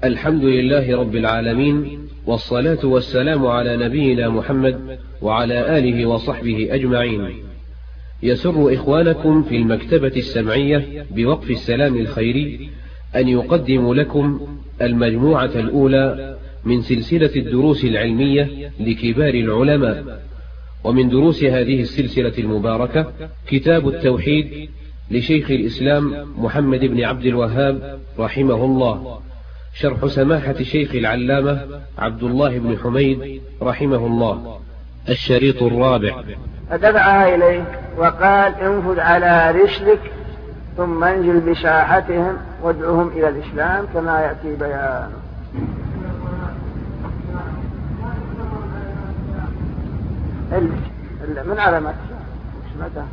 الحمد لله رب العالمين، والصلاة والسلام على نبينا محمد وعلى آله وصحبه أجمعين. يسر إخوانكم في المكتبة السمعية بوقف السلام الخيري أن يقدم لكم المجموعة الأولى من سلسلة الدروس العلمية لكبار العلماء، ومن دروس هذه السلسلة المباركة كتاب التوحيد لشيخ الإسلام محمد بن عبد الوهاب رحمه الله، شرح سماحة شيخ العلامة عبد الله بن حميد رحمه الله، الشريط الرابع. فدفعها إليه وقال: انفذ على رسلك ثم انزل بساحتهم وادعهم إلى الإسلام كما يأتي بيانه. من علامات الساعة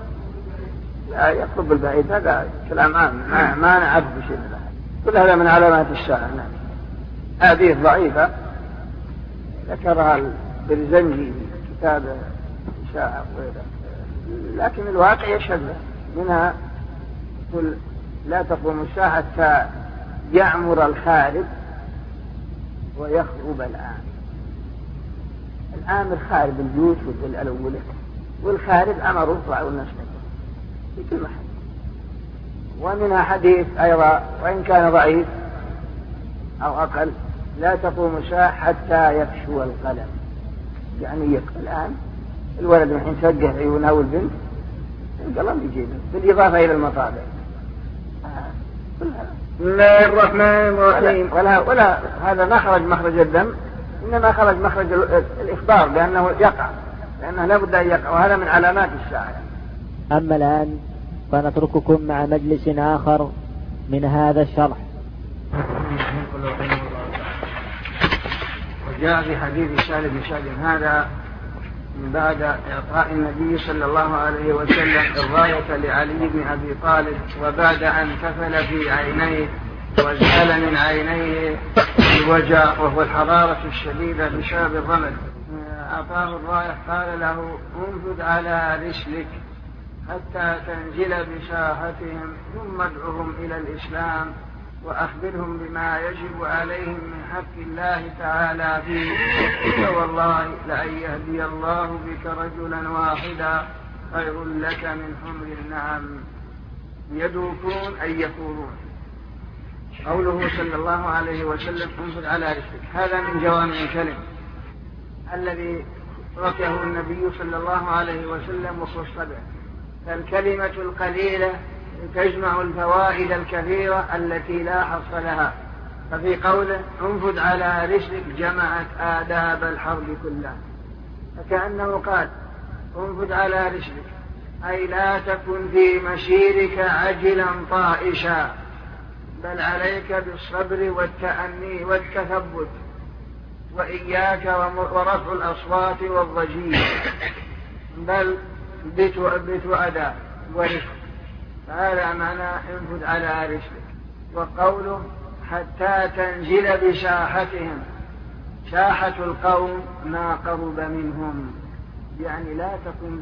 يطلب البعيد، هذا كلام عام ما نعرف بشيء من هذا، كل هذا من علامات الساعة. هذه ضعيفة ذكرها البرزنجي في كتاب الإشاعة وغيره، لكن الواقع يشهد منها. يقول: لا تقوم الساعة حتى يعمر الخارب ويخرب الآمر خارب البيوت والأولى، والخارب أمره يطلعوا الناس في كل محل. ومنها حديث أيضا وإن كان ضعيف أو أقل: لا تقوم الساعة حتى يفشو القلم. يعني الآن الولد الحين توجه عيونه والبنت القلم يجيبه، بالإضافة إلى المطابع. بسم الله الرحمن الرحيم. ولا هذا ما خرج مخرج الدم، إنما خرج مخرج الإخبار بأنه يقع، لأنه لا بد أن يقع، وهذا من علامات الساعة. أما الآن فنترككم مع مجلس آخر من هذا الشرح. وجاء في حديث سهل بن سعد هذا من بعد إعطاء النبي صلى الله عليه وسلم الراية لعلي بن أبي طالب، وبعد أن كفل في عينيه وزال من عينيه الوجع وهو الحرارة الشديدة بسبب الرمل، أعطاه الراية قال له: انفذ على رسلك حتى تنزل بساحتهم ثم ادعهم إلى الإسلام وأخبرهم بما يجب عليهم من حق الله تعالى فيه، فوالله لأن يهدي الله بك رجلا واحدا خير لك من حمر النعم يدوكون أن يكونون. قوله صلى الله عليه وسلم: انفذ على رسلك، هذا من جوامع الكلم الذي ركه النبي صلى الله عليه وسلم وخص به. فالكلمة القليلة تجمع الفوائد الكثيرة التي لا حصر لها. ففي قوله انفذ على رسلك جمعت آداب الحرب كلها، فكأنه قال: انفذ على رسلك أي لا تكن في مسيرك عجلا طائشا، بل عليك بالصبر والتأني والتثبت، وإياك ورفع الأصوات والضجيج، بل بتؤدى ورفق. هذا معنى انفذ على رسلك. وقوله حتى تنزل بساحتهم، ساحة القوم ما قرب منهم، يعني لا تكن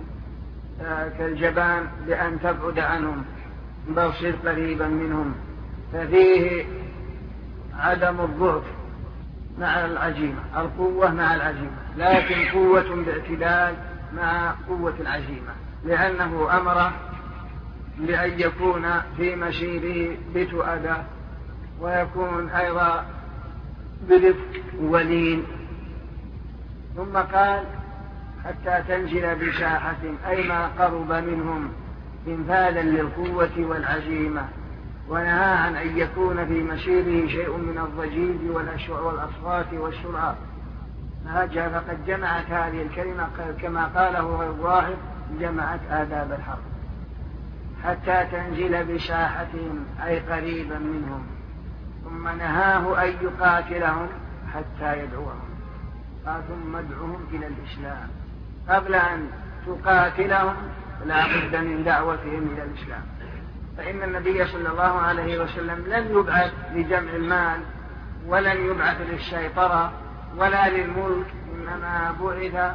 كالجبان بأن تبعد عنهم، بل صر قريبا منهم، ففيه عدم الضعف مع العزيمة، القوة مع العزيمة، لكن قوة باعتدال مع قوة العزيمة، لأنه أمر لأن يكون في مسيره بتؤدى، ويكون أيضا برفق ولين. ثم قال: حتى تنزل بساحتهم، أي ما قرب منهم انفاذا للقوة والعزيمة، ونهى عن أن يكون في مسيره شيء من الضجيج والأصوات والسرعة. فقد جمعت هذه الكلمة كما قاله الظاهر جمعت آداب الحرب. حتى تنزل بساحتهم أي قريبا منهم. ثم نهاه أن يقاتلهم حتى يدعوهم، قال: ثم ادعوهم إلى الإسلام. قبل أن تقاتلهم لا بد من دعوتهم إلى الإسلام، فإن النبي صلى الله عليه وسلم لم يبعث لجمع المال، ولن يبعث للسيطرة ولا للملك، إنما بعث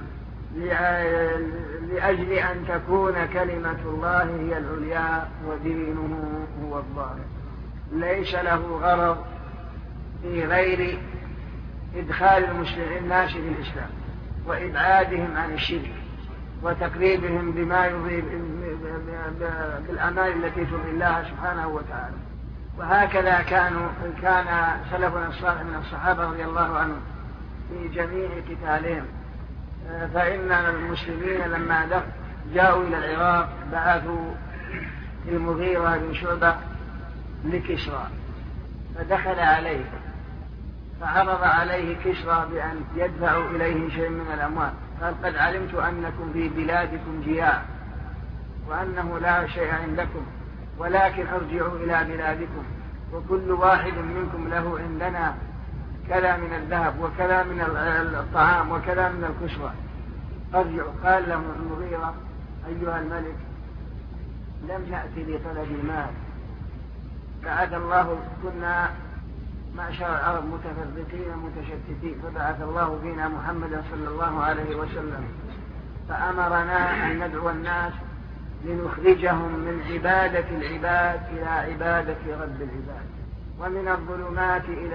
لأجل أن تكون كلمة الله هي العليا ودينه هو الظاهر. ليس له غرض في غير إدخال الناس في الإسلام وإبعادهم عن الشرك وتقريبهم بما يضيب بالأعمال التي ترضي الله سبحانه وتعالى. وهكذا كان سلفنا الصالح من الصحابة رضي الله عنهم في جميع قتالهم. فإن المسلمين لما جاءوا إلى العراق بعثوا المغيرة بن شعبة لكسرى، فدخل عليه فعرض عليه كسرى بأن يدفعوا إليه شيء من الأموال، قال قد علمت أنكم في بلادكم جياع وأنه لا شيء عندكم، ولكن ارجعوا إلى بلادكم وكل واحد منكم له عندنا كذا من الذهب وكذا من الطعام وكذا من الكسوة، ارجعوا. قال له المغيرة أيها الملك لم نأتي لطلب المال، بعث الله كنا معشر العرب متفرقين متشتتين، فبعث الله فينا محمدا صلى الله عليه وسلم فأمرنا أن ندعو الناس لنخرجهم من عبادة العباد إلى عبادة رب العباد، ومن الظلمات إلى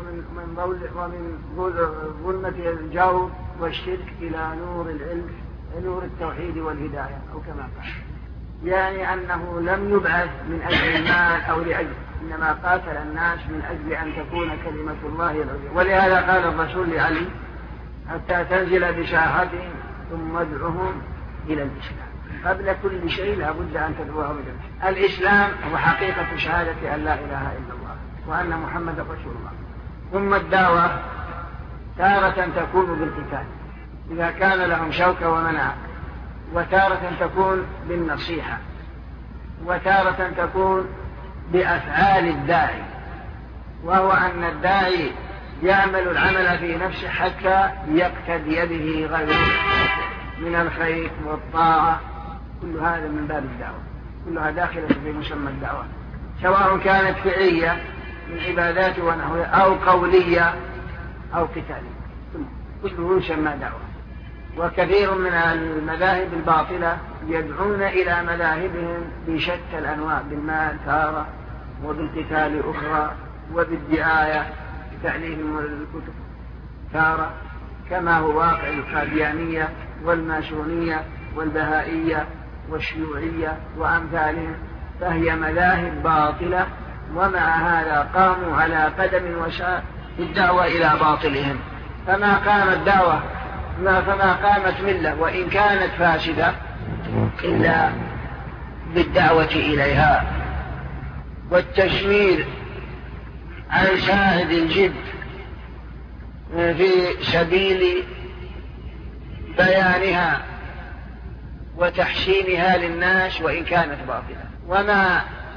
ومن ظلمة الجور والشرك إلى نور العلم نور التوحيد والهداية، أو كما قال، يعني أنه لم يبعث من أجل المال أو لأجل، إنما قاتل الناس من أجل أن تكون كلمة الله العليا. ولهذا قال الرسول لعلي حتى تنزل بشاحتهم ثم ادعهم إلى الإسلام، قبل كل شيء لا بد أن تدعوهم إلى الإسلام. الإسلام هو حقيقة شهادة أن لا إله إلا الله وأن محمد رسول الله. ثم الدعوة تارة تكون بالقتال إذا كان لهم شوكة ومنع، وتارة تكون بالنصيحة، وتارة تكون بأفعال الداعي، وهو أن الداعي يعمل العمل في نفسه حتى يقتدي به غيره من الخير والطاعة، كل هذا من باب الدعوة، كلها داخلة في مسمى الدعوة، سواء كانت فعلية من عبادات ونحوها أو قولية أو قتالية، كله يسمى دعوة. وكثير من المذاهب الباطلة يدعون إلى مذاهبهم بشتى الأنواع، بالمال تارة، وبالقتال أخرى، وبالدعاية بتعليم الكتب تارة، كما هو واقع القاديانية والماسونية والبهائية والشيوعية وأمثالهم، فهي مذاهب باطلة، ومع هذا قاموا على قدم وساق الدعوة إلى باطلهم. فما قامت ملة وإن كانت فاسدة إلا بالدعوة إليها والتشمير عن ساعد الجد في سبيل بيانها وتحسينها للناس وإن كانت باطلة. وما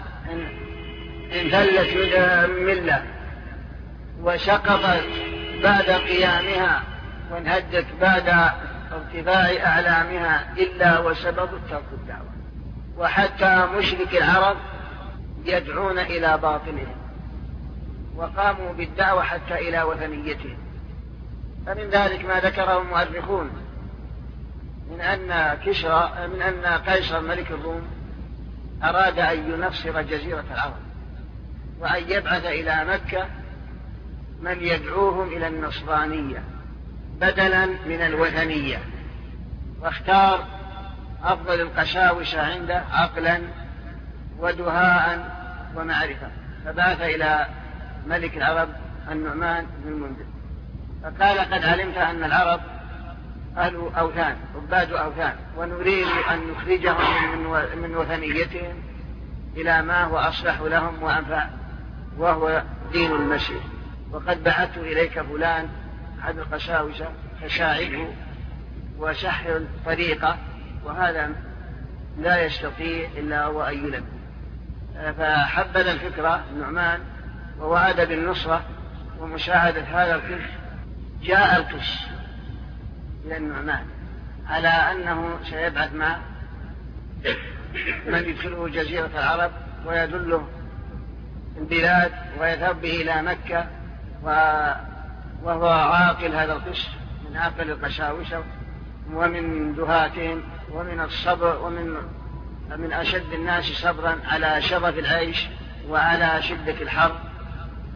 انثلت ملة وسقطت بعد قيامها وانهدت بعد ارتفاع أعلامها إلا وسبب ترك الدعوة. وحتى مشرك العرب يدعون إلى باطلهم وقاموا بالدعوة حتى إلى وثنيتهم. فمن ذلك ما ذكره المؤرخون من أن قيصر ملك الروم أراد أن ينصر جزيرة العرب وأن يبعث إلى مكة من يدعوهم إلى النصرانية بدلا من الوثنية، واختار أفضل القساوسة عنده عقلا ودهاء ومعرفة، فبعث إلى ملك العرب النعمان بن المنذر فقال قد علمت أن العرب أهل أوثان عباد أوثان، ونريد أن نخرجهم من وثنيتهم إلى ما هو أصلح لهم وأنفع، وهو دين المسيح. وقد بعثت إليك فلان أحد القساوسة فساعده وسهل الطريقة، وهذا لا يستطيع إلا هو أن يلبي. فحبذ الفكرة النعمان ووعد بالنصرة ومساعدة هذا الكفر. جاء القس إلى النعمان على أنه سيبعث معه من يدخله جزيرة العرب ويدله البلاد ويذهب به إلى مكة، وهو عاقل هذا القس من عاقل القساوسة ومن دهاتهم ومن الصبر ومن أشد الناس صبرا على شرف العيش وعلى شدة الحر.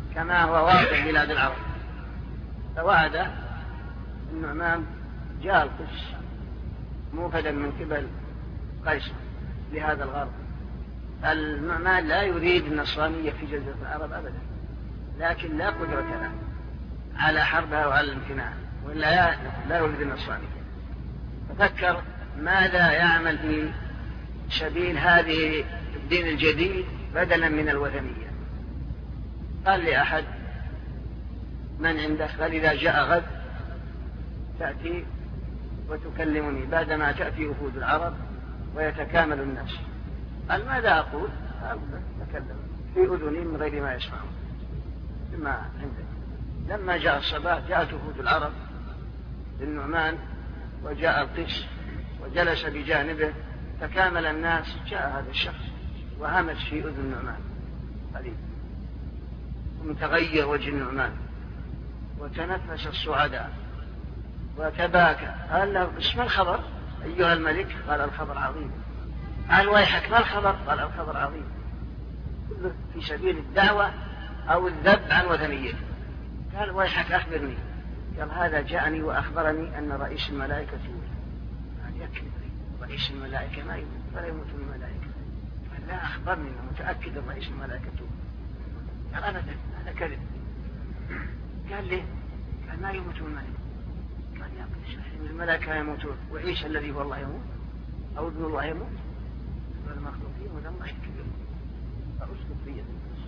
كما هو واقع بلاد العرب. فوعد النعمان جاء القدس موفدا من قبل قيصر لهذا الغرب. النعمان لا يريد النصرانية في جزيرة العرب أبدا، لكن لا قدرة له على حربها وعلى الامتناع، ولا لا يريد النصرانية. ففكر ماذا يعمل في سبيل هذه الدين الجديد بدلا من الوثنية. قال لأحد من عنده، قال إذا جاء غد تأتي وتكلمني بعدما تأتي وفود العرب ويتكامل الناس. قال ماذا أقول؟ قال تكلم في أذني من غير ما يسمعون بما عندك. لما جاء الصباح جاءت وفود العرب للنعمان وجاء القس وجلس بجانبه، تكامل الناس. جاء هذا الشخص وهمس في أذن النعمان قليل، ومتغير وجه النعمان وتنفس الصعداء وتباكى. قال له اسم الخبر أيها الملك؟ قال الخبر عظيم. قال ويحك ما الخبر؟ قال الخبر عظيم. كله في سبيل الدعوة أو الذب عن وثنيته. قال ويحك أخبرني. قال هذا جاءني وأخبرني أن رئيس الملائكة يموت. قال يكذب، رئيس الملائكة ما يموت ولا يموت الملائكة. قال لا، أخبرني أنه متأكد أن رئيس الملائكة يموت. قال أبدا هذا كذب. قال ليه؟ قال ما يموت الملائكة. قال يا قدس الملائكة يموتون وعيسى الذي هو الله يموت أو ابن الله يموت؟ المخلوقين وذا الله يكبر. فأسكت في الناس.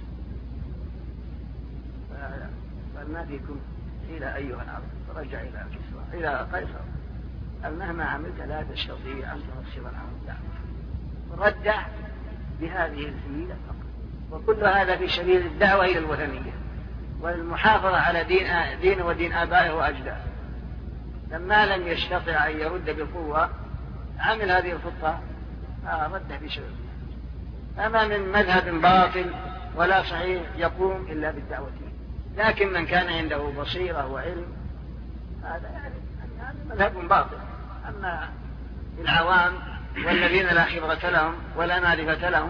قال ما فيكم إلى أيها العرب. فرجع إلى كسرى إلى قيصر قال مهما عملت لا تستطيع أن تنصر العرب. رد بهذه الحيلة فقط. وكل هذا في سبيل الدعوة إلى الوثنية والمحافظة على دين ودين آبائه وأجداده. لما لم يستطع أن يرد بالقوة عمل هذه الخطة رده بسبب. أما من مذهب باطل ولا صحيح يقوم إلا بالدعوة. لكن من كان عنده بصيرة وعلم هذا يعني مذهب باطل. أما العوام والذين لا خبرة لهم ولا معرفة لهم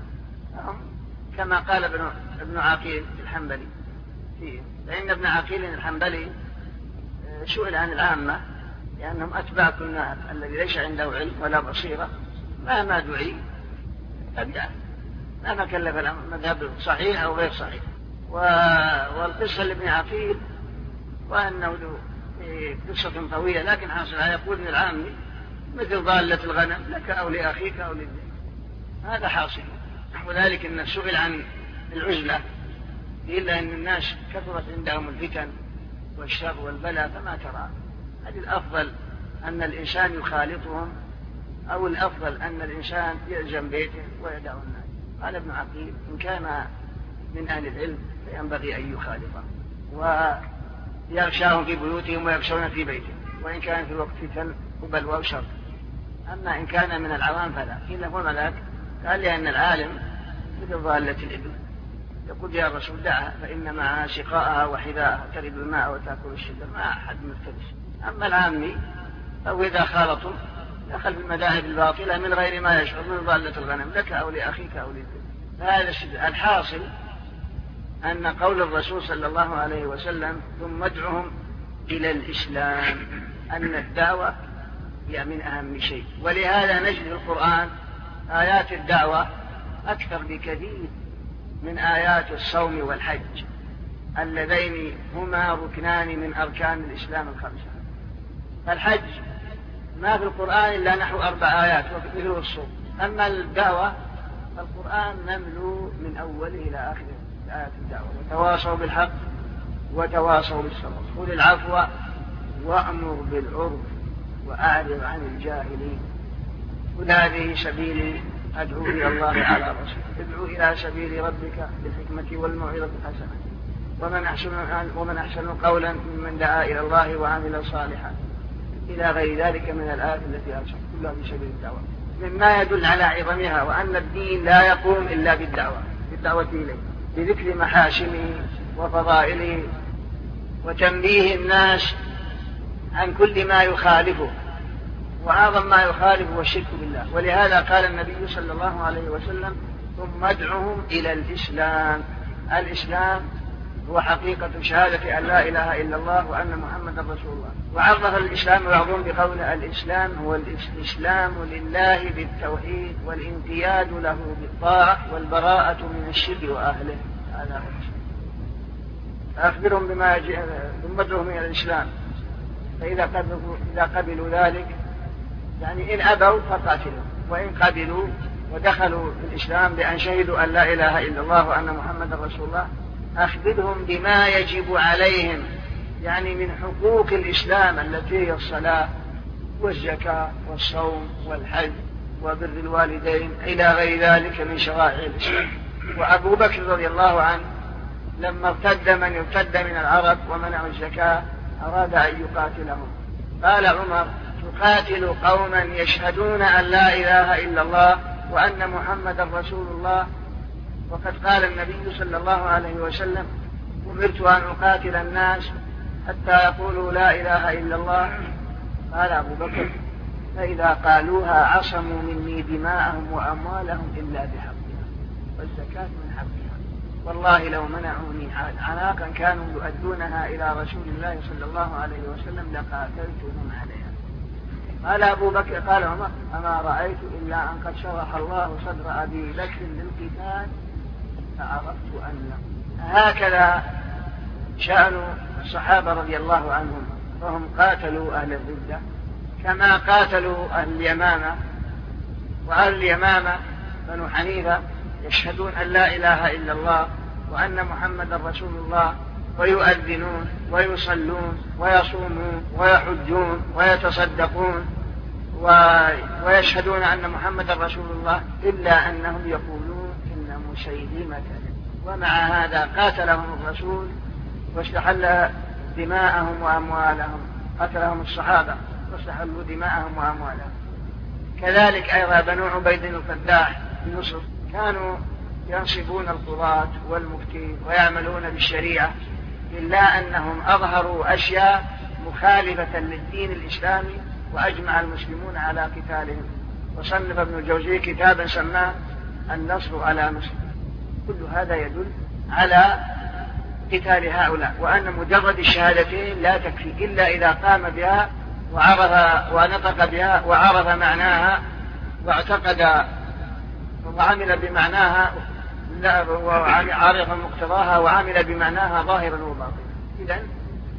كما قال ابن عقيل الحنبلي فيه. فإن ابن عقيل الحنبلي سئل عن العامة لأنهم أتباع كل نهر الذي ليس عنده علم ولا بصيرة مهما دعي تبعه مهما كلف الأمر مذهب صحيح أو غير صحيح. والقصة لابن عقيل وأنه قصة طويلة لكن حاصلها يقول ابن العامي مثل ضالة الغنم لك أو لأخيك أو للذئب. هذا حاصل. وذلك أن سئل عن العزلة إلا أن الناس كثرت عندهم الفتن والشر والبلاء فما ترى هل الأفضل أن الإنسان يخالطهم أو الأفضل أن الإنسان يلزم بيته ويدع الناس. قال ابن عقيل إن كان من أهل العلم فينبغي أن يخالطهم ويغشاهم في بيوتهم ويغشون في بيتهم وإن كان في الوقت فتن وبلوى وشر. أما إن كان من العوام فلا. قيل له ملاك؟ قال لأن العالم مثل ضالة الإبل يقول يا رسول دعها فإن معها سقاءها وحذاءها ترد الماء وتأكل الشجر ما أحد مفترس. أما العامي أو إذا خالطوا دخل في المذاهب الباطلة من غير ما يشعر من ضالة الغنم لك أو لأخيك أو للذئب. هذا الحاصل أن قول الرسول صلى الله عليه وسلم ثم ادعهم إلى الإسلام أن الدعوة هي من أهم شيء. ولهذا نجد في القرآن آيات الدعوة أكثر بكثير من آيات الصوم والحج اللذين هما ركنان من أركان الإسلام الخمسة. فالحج ما في القرآن إلا نحو 4 آيات وكثير الصوم. أما الدعوة القرآن نملو من أوله إلى آخره آيات الدعوة. وتواصوا بالحق وتواصوا بالصبر خذ العفو وأمر بالعرف وأعرض عن الجاهلين. قل هذه سبيلي أدعو إلى الله على رسول ادعو إلى سبيل ربك بالحكمة والموعظة الحسنة ومن أحسن قولا ممن دعا إلى الله وعمل صالحا إلى غير ذلك من الآيات التي أرسلت كلها في سبيل الدعوة مما يدل على عظمها وأن الدين لا يقوم إلا بالدعوة إليه بذكر محاسنه وفضائله وتنبيه الناس عن كل ما يخالفه. وأعظم ما يخالف هو الشرك بالله. ولهذا قال النبي صلى الله عليه وسلم ثم ادعهم إلى الإسلام. الإسلام هو حقيقة شهادة أن لا إله إلا الله وأن محمد رسول الله. وعرف الإسلام بعضهم بقوله الإسلام هو الاستسلام لله بالتوحيد والانقياد له بالطاعة والبراءة من الشرك وأهله. هذا هو الإسلام. فأخبرهم بما ثم من الإسلام، فإذا قبلوا ذلك يعني إن أبوا فقاتلوا، وإن قبلوا ودخلوا في الإسلام بأن شهدوا أن لا إله إلا الله وأن محمد رسول الله أخبرهم بما يجب عليهم، يعني من حقوق الإسلام التي هي الصلاة والزكاة والصوم والحج وبر الوالدين إلى غير ذلك من شرائع الإسلام. وأبو بكر رضي الله عنه لما ارتد من ارتد من العرب ومنعوا الزكاة أراد أن يقاتلهم، قال عمر تقاتل قوما يشهدون أن لا إله إلا الله وأن محمد رسول الله، وقد قال النبي صلى الله عليه وسلم أمرت أن أقاتل الناس حتى يقولوا لا إله إلا الله. قال أبو بكر فإذا قالوها عصموا مني دماءهم وأموالهم إلا بحقها، والزكاة من حقها، والله لو منعوني عناقا كانوا يؤدونها إلى رسول الله صلى الله عليه وسلم لقاتلتهم عليها. قال أبو بكر قال عمر أما رأيت إلا أن قد شرح الله صدر أبي بكر للقتال فعرفت أنه. هكذا شأن الصحابة رضي الله عنهم، فهم قاتلوا أهل الردة كما قاتلوا أهل اليمامة، وأهل اليمامة بنو حنيفة يشهدون أن لا إله إلا الله وأن محمد رسول الله، ويؤذنون ويصلون ويصومون ويحجون ويتصدقون ويشهدون أن محمد رسول الله، إلا أنهم يقولون إن مسيلمة. ومع هذا قاتلهم الرسول واستحل دماءهم وأموالهم، قتلهم الصحابة واستحلوا دماءهم وأموالهم. كذلك أيضا بنو عبيد القداح في مصر كانوا ينصبون القضاة والمفتين ويعملون بالشريعة، إلا أنهم أظهروا أشياء مخالفة للدين الإسلامي وأجمع المسلمون على قتالهم. وصنف ابن الجوزي كتابا سماه النصر على مسلم. كل هذا يدل على قتال هؤلاء، وأن مجرد الشهادتين لا تكفي إلا إذا قام بها وعرف ونطق بها وعرف معناها واعتقد وعمل بمعناها وعرف مقتضاها وعمل بمعناها ظاهرا وباطنا، إذن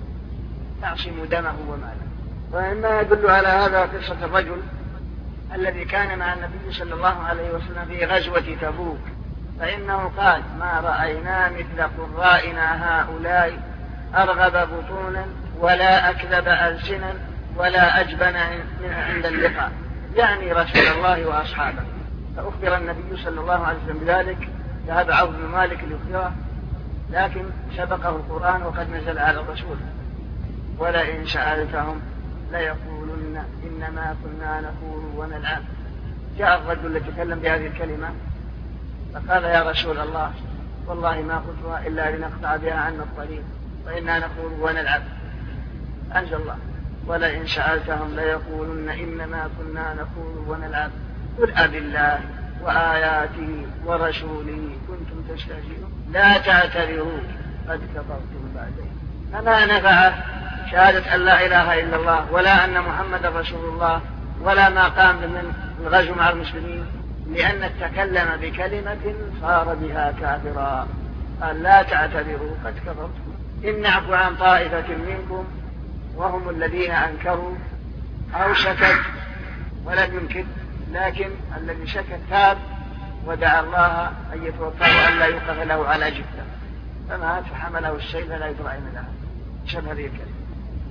تعصم دمه وماله. وإما يدل على هذا قصة الرجل الذي كان مع النبي صلى الله عليه وسلم في غزوة تبوك، فإنه قال ما رأينا مثل قرائنا هؤلاء أرغب بطونا ولا أكذب ألسنا ولا أجبن عند اللقاء، يعني رسول الله وأصحابه. فأخبر النبي صلى الله عليه وسلم بذلك، ذهب عوف بن مالك ليخبره، لكن سبقه القرآن وقد نزل على الرسول ولئن سألتهم ليقولن إنما كنا نخوض ونلعب. جاء الرجل الذي تكلم بهذه الكلمة فقال يا رسول الله والله ما قلتها إلا لنقطع بها عنا الطريق وإنا نخوض ونلعب. أنزل الله ولئن سألتهم ليقولن إنما كنا نخوض ونلعب قل أبالله وآياته ورسوله كنتم تستهزئون لا تعتذروا قد كفرتم بعدين. فما نفع شهادة أن لا إله إلا الله ولا أن محمد رسول الله ولا ما قام من الغزو مع المسلمين، لأن تكلم بكلمة صار بها كافرا. قال لا تعتذروا قد كفرتم إن نعفو عن طائفة منكم وهم الذين أنكروا أو شكت ولم ينكر، لكن الذي شكت تاب ودعا الله أن يتوفاه أن لا يوقف له على جثة، فمات فحمله السيل فلا يدرى أين ذهب. شبه هذه الكلمة.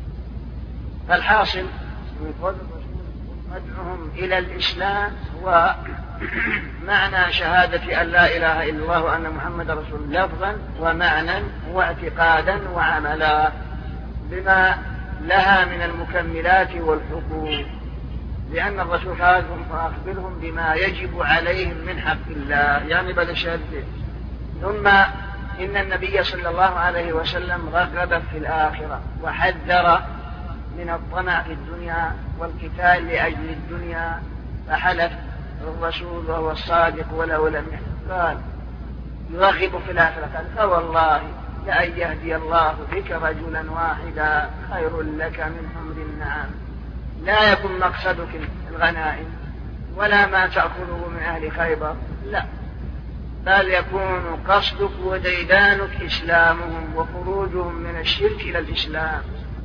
فالحاصل من قول الرسول مدعوهم إلى الإسلام هو معنى شهادة أن لا إله إلا الله وأن محمد رسول الله لفظا ومعنى واعتقادا وعملا بما لها من المكملات والحقوق، لأن الرسول قال فأخبرهم بما يجب عليهم من حق الله، يعني بعد الشهادتين. ثم إن النبي صلى الله عليه وسلم رغب في الآخرة وحذر من الطمع في الدنيا والقتال لأجل الدنيا، فحلف الرسول وهو الصادق ولو لم يحلف قال يرغب في الآخرة قال فوالله لأن يهدي الله بك رجلا واحدا خير لك من حمر النعم. لا يكن مقصدك الغنائم ولا ما تأخذه من أهل خيبر، لا، بل يكون قصدك وديدانك إسلامهم وخروجهم من الشرك إلى الإسلام،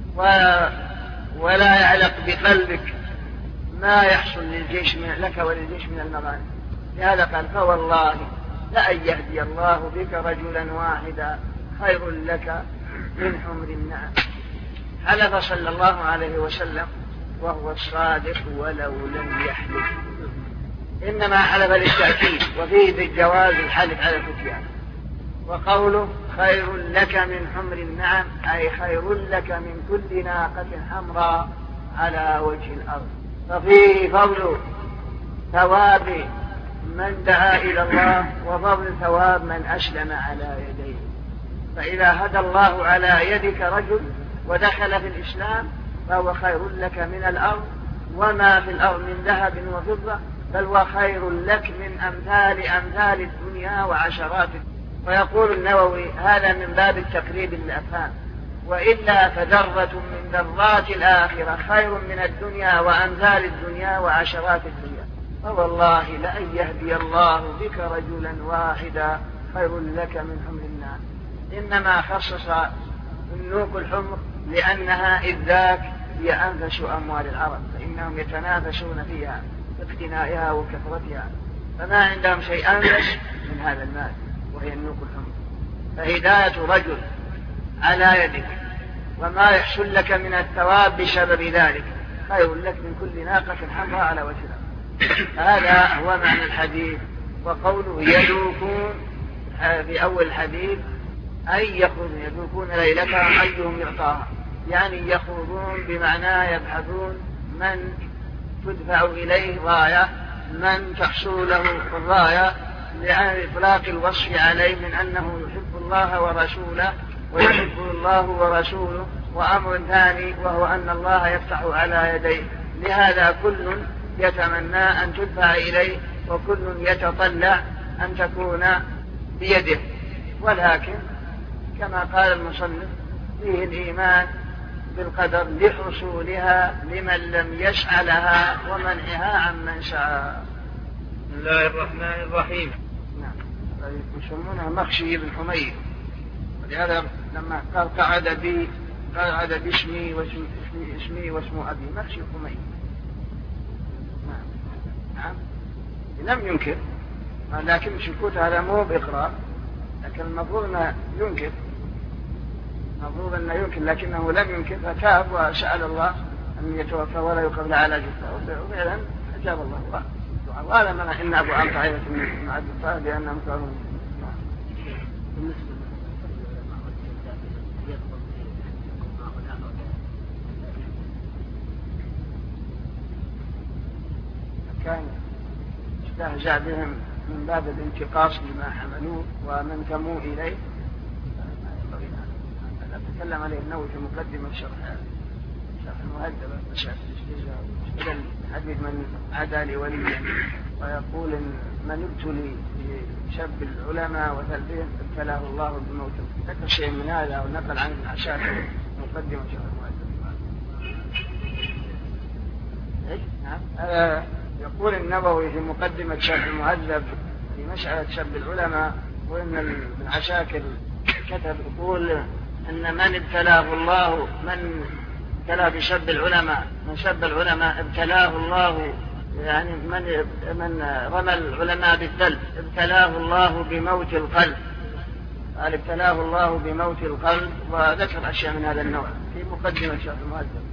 ولا يعلق بقلبك ما يحصل للجيش لك وللجيش من المغانم. لهذا قال فوالله لأن يهدي الله بك رجلا واحدا خير لك من حمر النعم. حلف صلى الله عليه وسلم وهو الصادق ولو لم يحلف، إنما حلف للتأكيد، وفيه جواز الحلف على الفتيان. وقوله خير لك من حمر النعم أي خير لك من كل ناقة حمراء على وجه الأرض. ففيه فضل ثواب من دعا إلى الله وفضل ثواب من أسلم على يديه. فإذا هدى الله على يدك رجل ودخل في الإسلام فهو خير لك من الأرض وما في الأرض من ذهب وفضة، بل هو خير لك من أمثال الدنيا وعشرات. ويقول النووي هذا من باب التقريب للأفهام، وإلا فذرة من ذرات الآخرة خير من الدنيا وأمثال الدنيا وعشرات الدنيا. فوالله لأن يهدي الله بك رجلا واحدا خير لك من حمر النعم. إنما خصص النوق الحمر لأنها إذ ذاك هي أنفس أموال العرب، فإنهم يتنافسون فيها باقتنائها وكثرتها، فما عندهم شيء أنفس من هذا المال وهي النوق الحمر. فهداية رجل على يدك وما يحصل لك من الثواب بسبب ذلك خير لك من كل ناقة حمراء على وجهها. هذا هو معنى الحديث. وقوله يدوكون في أول الحديث أي يخرجون يدوكون ليلتهم أيهم يعطاها، يعني يخرجون بمعنى يبحثون من تدفع إليه راية، من تحصل له الراية، لأن إطلاق الوصف عليه من أنه يحب الله ورسوله ويحب الله ورسوله، وأمر ثاني وهو أن الله يفتح على يديه. لهذا كل يتمنى أن تدفع إليه وكل يتطلع أن تكون بيده. ولكن كما قال المصنف فيه الإيمان بالقدر لحصولها لمن لم يسعى لها ومنعها عمن سعى. بسم الله الرحمن الرحيم. نعم. يسمونها مخشي بن حميد، ولهذا لما قال قعد باسمي اسمي واسم أبي مخشي حميد. نعم. لم ينكر، لكن سكوت هذا مو بإقرار، لكن المفروض أنه ينكر، لكنه لم ينكر فتاب وسأل الله أن يتوفى ولا يقبل على جثته، وفعلا أجاب الله. وهذا منع إن أبو عبد عيبة من عبد الطاهر لأنهم كانوا كان استهزأ بهم من باب الانتقاص لما حملوه ومن تموا إليه. تكلم عليه النووي في مقدمة شرح المهذبة مسألة الاستهزاء، بدل حديث من عدا لي وليا، ويقول إن من ابتلي بسب العلماء وتلبيهم ابتلاه الله بموت. ذكر شيء من هذا ونقل عن ابن عساكر مقدمة شرح المهذبة. نعم. يقول النووي في مقدمة شرح المهذب في مسألة سب العلماء، وإن ابن عساكر كتب يقول أن من ابتلاه الله من ابتلى بسب العلماء من سب العلماء ابتلاه الله، يعني من رمى العلماء بالثلج ابتلاه الله بموت القلب. قال ابتلاه الله بموت القلب، وذكر أشياء من هذا النوع في مقدمة شرح المهذب.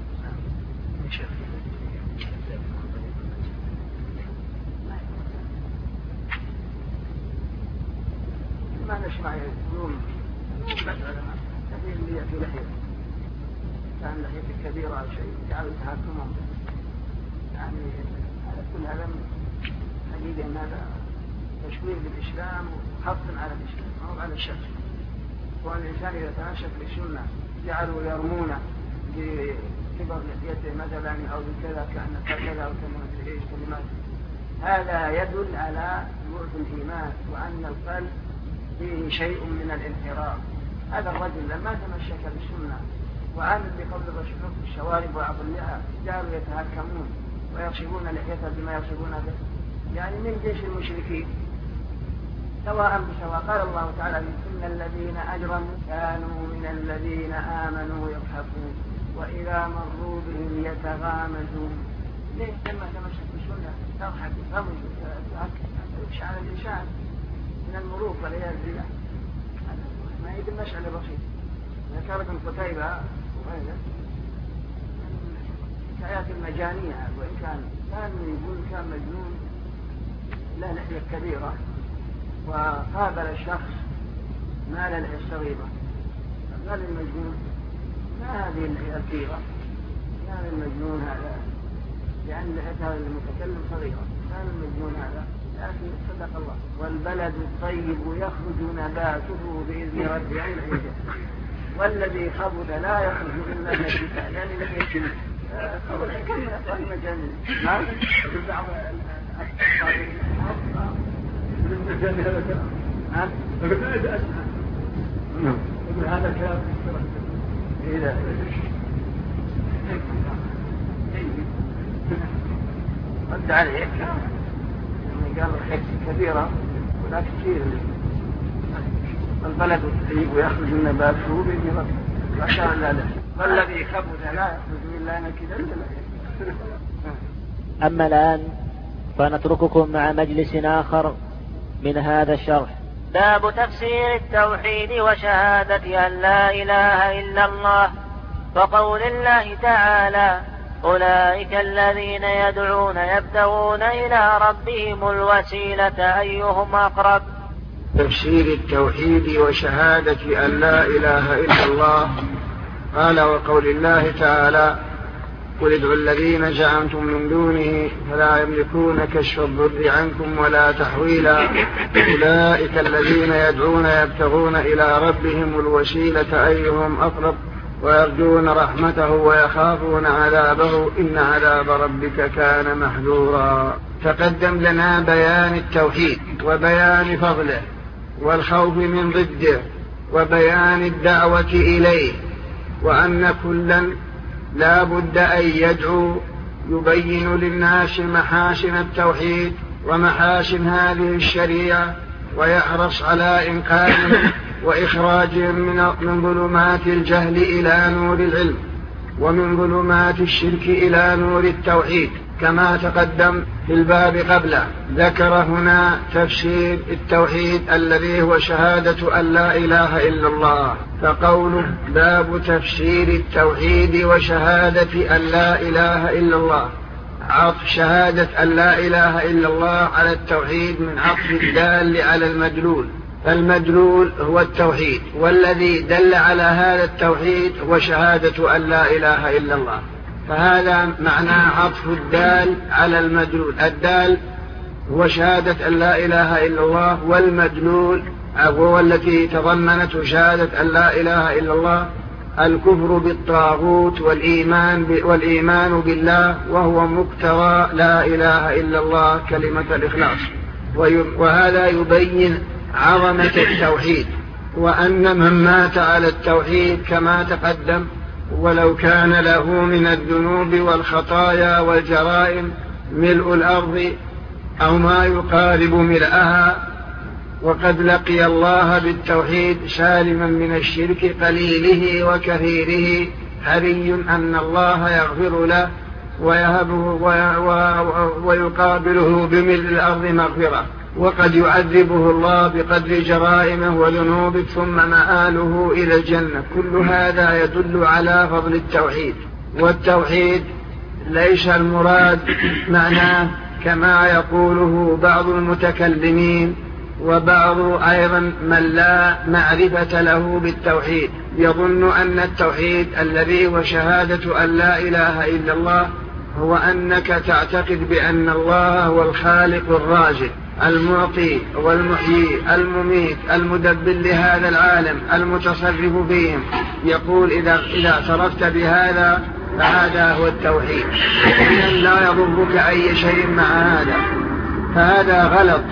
ما نسمع يقولون كثير اللي يأتي لحية كان لحية كبيرة أو شيء جعلوا يتحكمهم، يعني على كل هذا حقيقة أن هذا تشويه بالإسلام وحط على الإسلام أو على الشرك. وأن الإنسان إذا تمسك بالسنة جعلوا يرمونه بكبر لحيته مثلا أو بكذا كأن كذا أو كلمات، هذا يدل على بعد الإيمان وأن القلب فيه شيء من الانحراف، هذا الرجل لما تمشك بالسنة وآمن بقول الرسول في الشوارب وعظ اللحى جعلوا يتهكمون ويصبون لحيته بما يصبون به، يعني من جنس المشركين سواء بسواء. قال الله تعالى إن الذين أجرموا كانوا من الذين آمنوا يضحكون وإذا مروا بهم يتغامزون. ليه لما تمشك بالسنة تضحك يمشي على الإنسان من الملوك والعياذ بالله؟ ما هي المسألة بسيطة. ذكر ابن قتيبة وغيره من حكايات المجانية، وإن كان يقول كان مجنون له لحية كبيرة وقابل الشخص ما له لحية صغيرة، قال المجنون ما هذه اللحية الكبيرة، كان المجنون هذا لأن لحية هذا المتكلم صغيرة، كان المجنون هذا لكن صدق الله. والبلد الطيب يخرج نباته بإذن ربه العزة والذي خبث لا يخرج إلا نبتا، يعني لم يكن قول كم أطول مجانين بعض المجانين هذا كلام هذا كلام إذا رد عليه قال الحج كبيرة ولا كثير. البلد الطيب ويخرج النباته بإذن ربه وأشار لا له والذي خبث لا يخرج إلا نكدا. أما الآن فنترككم مع مجلس آخر من هذا الشرح. باب تفسير التوحيد وشهادة أن لا إله إلا الله، وقول الله تعالى أولئك الذين يدعون يبتغون إلى ربهم الوسيلة أيهم أقرب. تفسير التوحيد وشهادة أن لا إله إلا الله. قال وقول الله تعالى قل ادعوا الذين زعمتم من دونه فلا يملكون كشف الضر عنكم ولا تحويلا أولئك الذين يدعون يبتغون إلى ربهم الوسيلة أيهم أقرب ويرجون رحمته ويخافون عذابه إن عذاب ربك كان محذورا. تقدم لنا بيان التوحيد وبيان فضله والخوف من ضده وبيان الدعوة إليه، وأن كلا لا بد أن يدعو يبين للناس محاسن التوحيد ومحاسن هذه الشريعة ويحرص على إنقاذهم وإخراجهم من ظلمات الجهل إلى نور العلم ومن ظلمات الشرك إلى نور التوحيد كما تقدم في الباب قبله. ذكر هنا تفسير التوحيد الذي هو شهادة أن لا إله إلا الله، فقوله باب تفسير التوحيد وشهادة أن لا إله إلا الله، عطف شهادة أن لا إله إلا الله على التوحيد من عطف الدال على المدلول، فالمدلول هو التوحيد والذي دل على هذا التوحيد هو شهادة أن لا إله إلا الله، فهذا معناه عطف الدال على المدلول. الدال هو شهادة أن لا إله إلا الله، والمدلول هو التي تضمنته شهادة أن لا إله إلا الله الكفر بالطاغوت والإيمان بالله، وهو مقتضى لا إله إلا الله كلمة الإخلاص. وهذا يبين عظمة التوحيد، وأن من مات على التوحيد كما تقدم ولو كان له من الذنوب والخطايا والجرائم ملء الأرض أو ما يقارب ملئها، وقد لقي الله بالتوحيد سالما من الشرك قليله وكثيره، حري أن الله يغفر له ويهبه ويقابله بملء الأرض مغفرة، وقد يعذبه الله بقدر جرائمه وذنوبه ثم مآله إلى الجنة. كل هذا يدل على فضل التوحيد. والتوحيد ليس المراد معناه كما يقوله بعض المتكلمين وبعض أيضا من لا معرفة له بالتوحيد، يظن أن التوحيد الذي هو شهادة أن لا إله إلا الله هو أنك تعتقد بأن الله هو الخالق الرازق المعطي والمحيي المميت المدبر لهذا العالم المتصرف فيهم. يقول إذا اعترفت بهذا فهذا هو التوحيد، إذن لا يضرك أي شيء مع هذا، فهذا غلط.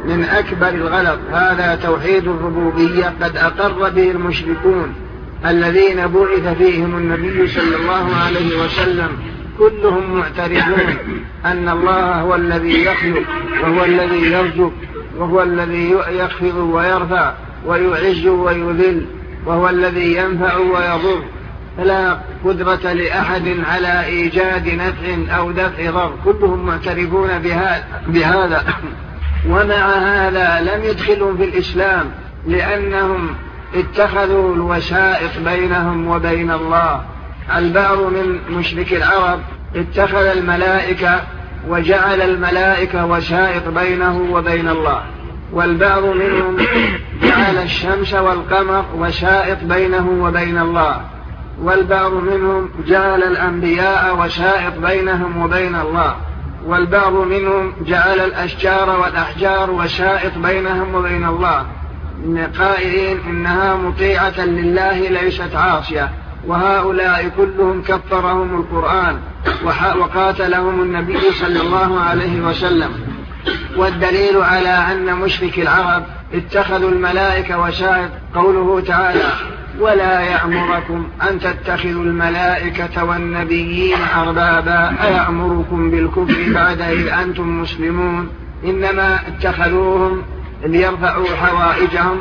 من أكبر الغلط. هذا توحيد الربوبية قد أقر به المشركون الذين بعث فيهم النبي صلى الله عليه وسلم، كلهم معترفون أن الله هو الذي يخلق وهو الذي يرزق وهو الذي يخفض ويرفع ويعز ويذل وهو الذي ينفع ويضر، فلا قدرة لأحد على إيجاد نفع أو دفع ضر، كلهم معترفون بهذا. ومع هذا لم يدخلوا في الإسلام لأنهم اتخذوا الوسائط بينهم وبين الله. البعض من مشرك العرب اتخذ الملائكة وجعل الملائكة وسائط بينه وبين الله، والبعض منهم جعل الشمس والقمر وسائط بينه وبين الله، والبعض منهم جعل الأنبياء وسائط بينهم وبين الله، والبعض منهم جعل الأشجار والأحجار وسائط بينهم وبين الله، قائلين إنها مطيعة لله ليست عاصية. وهؤلاء كلهم كفرهم القرآن وقاتلهم النبي صلى الله عليه وسلم. والدليل على أن مشرك العرب اتخذوا الملائكة وسائط قوله تعالى: ولا يأمركم أن تتخذوا الملائكة والنبيين أربابا أيأمركم بالكفر بعد إذ أنتم مسلمون. إنما اتخذوهم ليرفعوا حوائجهم،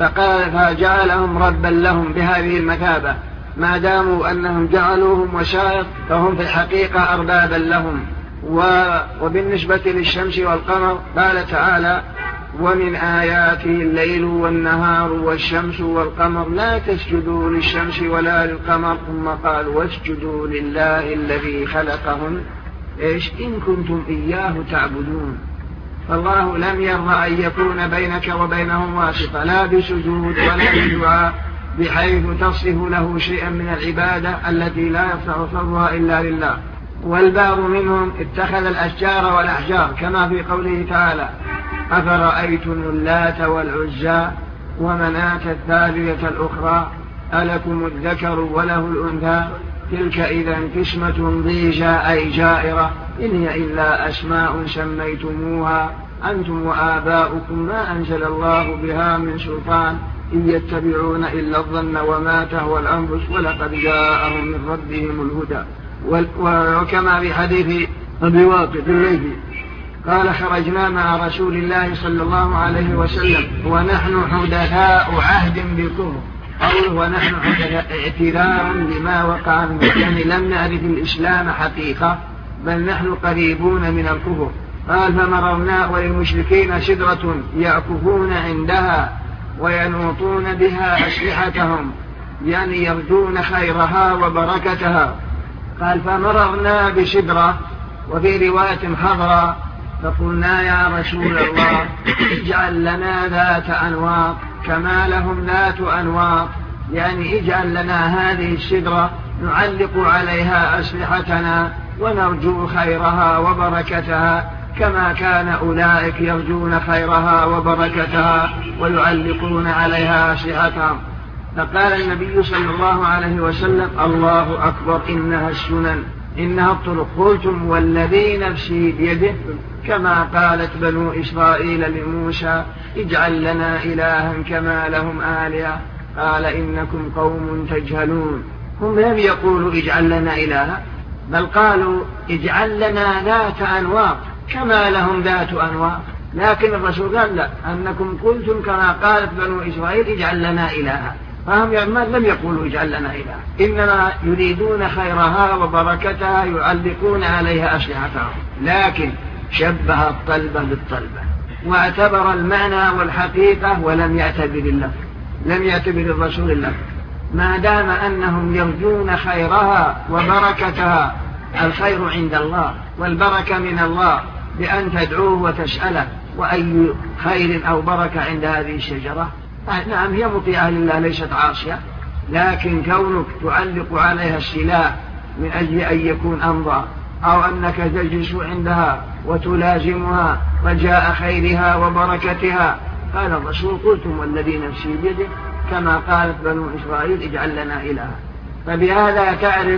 فجعلهم ربا لهم بهذه المثابة. ما داموا أنهم جعلوهم وسائط فهم في الحقيقة أربابا لهم. وبالنسبة للشمس والقمر قال تعالى: ومن آياته الليل والنهار والشمس والقمر لا تسجدوا للشمس ولا للقمر، ثم قال: واسجدوا لله الذي خلقهن إن كنتم إياه تعبدون. فالله لم يرضى أن يكون بينك وبينهم واسطة، لا بسجود ولا بدعاء، بحيث تصف له شيئا من العبادة التي لا يصح صرفها إلا لله. والبعض منهم اتخذ الأشجار والأحجار كما في قوله تعالى: أفرأيتم اللات والعزى ومناة الثالثة الأخرى ألكم الذكر وله الأنثى تلك إذا قسمة ضيزى أي جائرة إن هي إلا أسماء سميتموها أنتم وآباؤكم ما أنزل الله بها من سلطان إن يتبعون إلا الظن وما تهوى الأنفس ولقد جاءهم من ربهم الهدى. وكما في حديث أبي واقد الليثي قال: خرجنا مع رسول الله صلى الله عليه وسلم ونحن حدثاء عهد بالكفر، قوله ونحن حدثاء اعتذارا لما وقع منه، يعني لم نعرف الإسلام حقيقة بل نحن قريبون من الكفر. قال: فمررنا وللمشركين سدرة يعكفون عندها وينوطون بها أسلحتهم، يعني يرجون خيرها وبركتها. قال: فمررنا بسدرة، وفي رواية حضرة، فقلنا: يا رسول الله اجعل لنا ذات أنواط كما لهم ذات أنواط، يعني اجعل لنا هذه السدرة نعلق عليها أسلحتنا ونرجو خيرها وبركتها كما كان أولئك يرجون خيرها وبركتها ويعلقون عليها أسلحتهم. فقال النبي صلى الله عليه وسلم: الله أكبر، إنها السنن، إنها الطرق. قلتم: والذي نفسي بيده، كما قالت بنو إسرائيل لموسى: اجعل لنا إلها كما لهم آلهة. قال: إنكم قوم تجهلون. هم لم يقولوا اجعل لنا إلها، بل قالوا اجعل لنا ذات أنواط كما لهم ذات أنواط. لكن الرسول قال: لا، أنكم قلتم كما قالت بنو إسرائيل اجعل لنا إلها، فهم لم يقولوا اجعل لنا إلها، إنما يريدون خيرها وبركتها يعلقون عليها أسلحتهم. لكن شبه الطلبة بالطلبة واعتبر المعنى والحقيقة ولم يعتبر اللفظ، لم يعتبر الرسول اللفظ، ما دام أنهم يرجون خيرها وبركتها. الخير عند الله والبركة من الله بأن تدعوه وتسأله، وأي خير أو بركة عند هذه الشجرة؟ نعم هي مطيعة لله ليست عاصية، لكن كونك تعلق عليها السلاح من أجل أن يكون أمضى، أو أنك تجلس عندها وتلازمها رجاء خيرها وبركتها. قال الرسول: قلتم والذي نفسي بيده، كما قالت بنو إسرائيل اجعل لنا إلها. فبهذا تعرف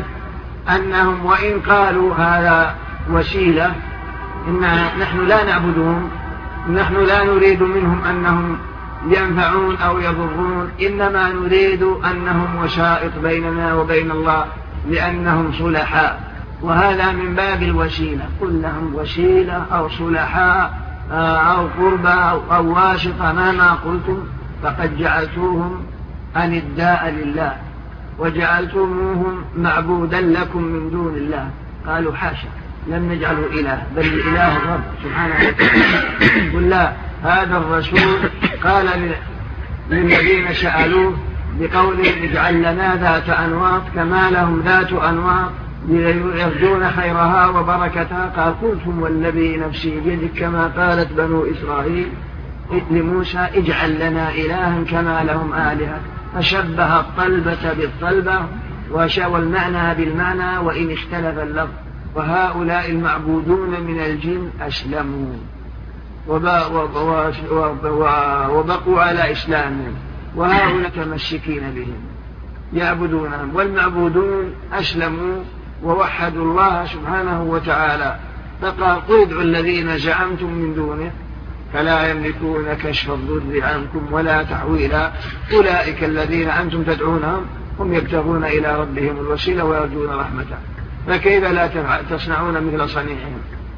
أنهم وإن قالوا هذا وسيلة، إن نحن لا نعبدهم، نحن لا نريد منهم أنهم ينفعون أو يضرون، إنما نريد أنهم وسائط بيننا وبين الله لأنهم صلحاء، وهذا من باب الوسيلة. قل لهم وسيلة أو صلحاء أو قربى أو واسطة، مهما قلتم فقد جعلتوهم أنداء لله وجعلتموهم معبودا لكم من دون الله. قالوا حاشا، لم نجعله إله، بل الإله الرب سبحانه وتعالى. قل لا، هذا الرسول قال للذين سألوه بقوله اجعل لنا ذات أنواط كما لهم ذات أنواط يرجون خيرها وبركتها. قال قلتم والذي نفسي بيدك كما قالت بنو إسرائيل لموسى اجعل لنا إلها كما لهم آلهة، فشبه الطلبة بالطلبة والمعنى بالمعنى وإن اختلف اللفظ. وهؤلاء المعبودون من الجن أسلموا وبقوا على إسلامهم، وهؤلاء متمسكين بهم يعبدونهم، والمعبودون أسلموا ووحدوا الله سبحانه وتعالى. فقال قل ادعوا الذين زعمتم من دونه فلا يملكون كشف الضر عنكم ولا تحويلا، أولئك الذين أنتم تدعونهم هم يبتغون إلى ربهم الوسيلة ويرجون رحمته، فكيف لا تصنعون مثل صنيعهم؟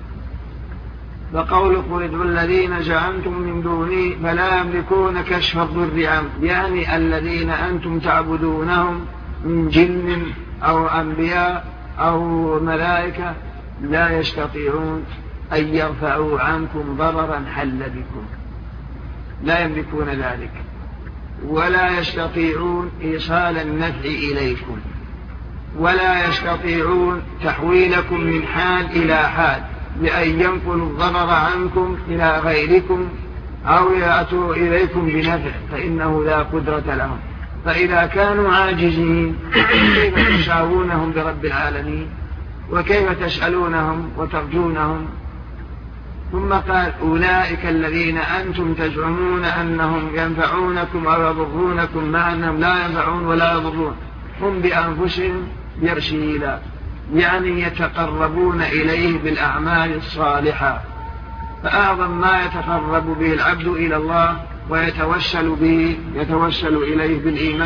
فقول قل ادعوا الذين زعمتم من دوني فلا يملكون كشف الضر عنكم، يعني الذين أنتم تعبدونهم من جن أو أنبياء أو ملائكة لا يستطيعون أن يرفعوا عنكم ضررا حل بكم، لا يملكون ذلك، ولا يستطيعون إيصال النفع إليكم، ولا يستطيعون تحويلكم من حال إلى حال بأن ينقلوا الضرر عنكم إلى غيركم أو يأتوا إليكم بنفع، فإنه لا قدرة لهم. فإذا كانوا عاجزين كيف تشاورونهم برب العالمين، وكيف تسألونهم وترجونهم؟ ثم قال أولئك الذين أنتم تزعمون أنهم ينفعونكم أو يضرونكم مع أنهم لا ينفعون ولا يضرون، هم بأنفسهم يرسيلا، يعني يتقربون إليه بالأعمال الصالحة. فأعظم ما يتقرب به العبد إلى الله ويتوسل به يتوسل إليه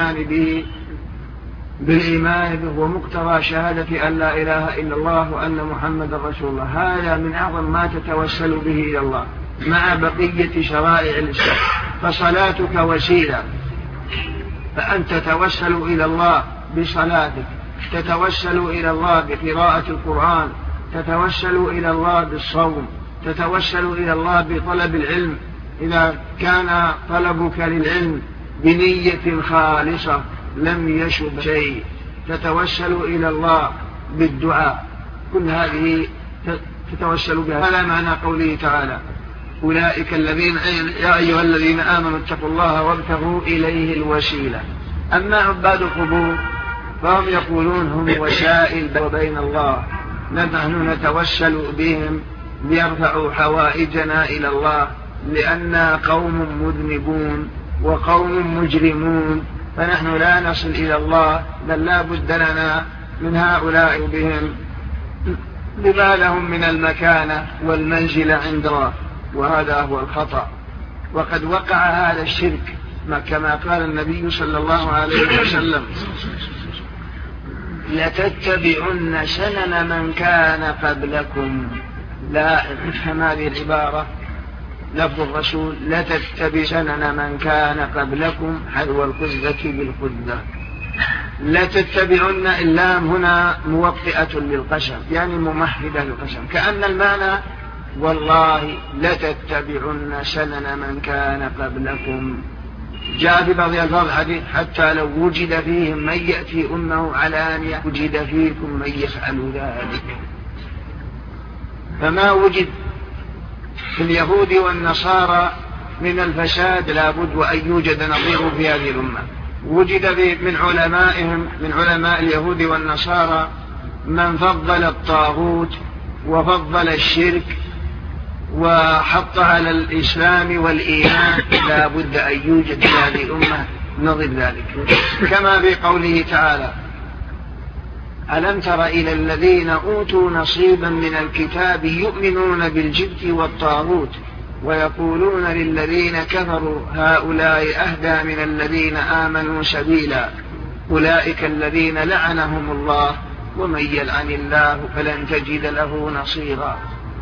بالإيمان به ومقتضى شهادة أن لا إله إلا الله وأن محمد رسول الله. هذا من أعظم ما تتوسل به إلى الله مع بقية شرائع الإسلام. فصلاتك وسيلة، فأنت تتوسل إلى الله بصلاتك، تتوسل إلى الله بقراءة القرآن، تتوسل إلى الله بالصوم، تتوسل إلى الله بطلب العلم إذا كان طلبك للعلم بنية خالصة لم يشب شيء، تتوسل إلى الله بالدعاء، كل هذه تتوسل بها. هذا معنى قوله تعالى أولئك الذين يا أيها الذين آمنوا اتقوا الله وابتغوا إليه الوسيلة. أما عباد القبور فهم يقولون هم وسائل وبين الله، نحن نتوسل بهم ليرفعوا حوائجنا إلى الله، لأننا قوم مذنبون وقوم مجرمون، فنحن لا نصل إلى الله، بل لا بد لنا من هؤلاء بهم لما لهم من المكانة والمنزلة عند الله، وهذا هو الخطأ. وقد وقع هذا الشرك كما قال النبي صلى الله عليه وسلم لتتبعن سنن من كان قبلكم. لا افهم هذه العبارة، لفظ الرسول لتتبع سنن من كان قبلكم حذو القذة بالقذة. لتتبعن اللام هنا موطئة للقسم، يعني ممهدة للقسم، كأن المعنى والله لتتبعن سنن من كان قبلكم. جاء في بعض ألفاظ الحديث حتى لو وجد فيهم من يأتي أمه علانية وجد فيكم من يفعل ذلك. فما وجد في اليهود والنصارى من الفساد لابد وأن يوجد نظير في هذه الأمة. وجد من علمائهم من علماء اليهود والنصارى من فضل الطاغوت وفضل الشرك وحط على الإسلام والإيمان، لا بد أن يوجد في هذه الأمة نظير ذلك، كما في قوله تعالى ألم تر إلى الذين أوتوا نصيبا من الكتاب يؤمنون بالجبت والطاغوت ويقولون للذين كفروا هؤلاء أهدى من الذين آمنوا سبيلا أولئك الذين لعنهم الله ومن يلعن الله فلن تجد له نصيرا.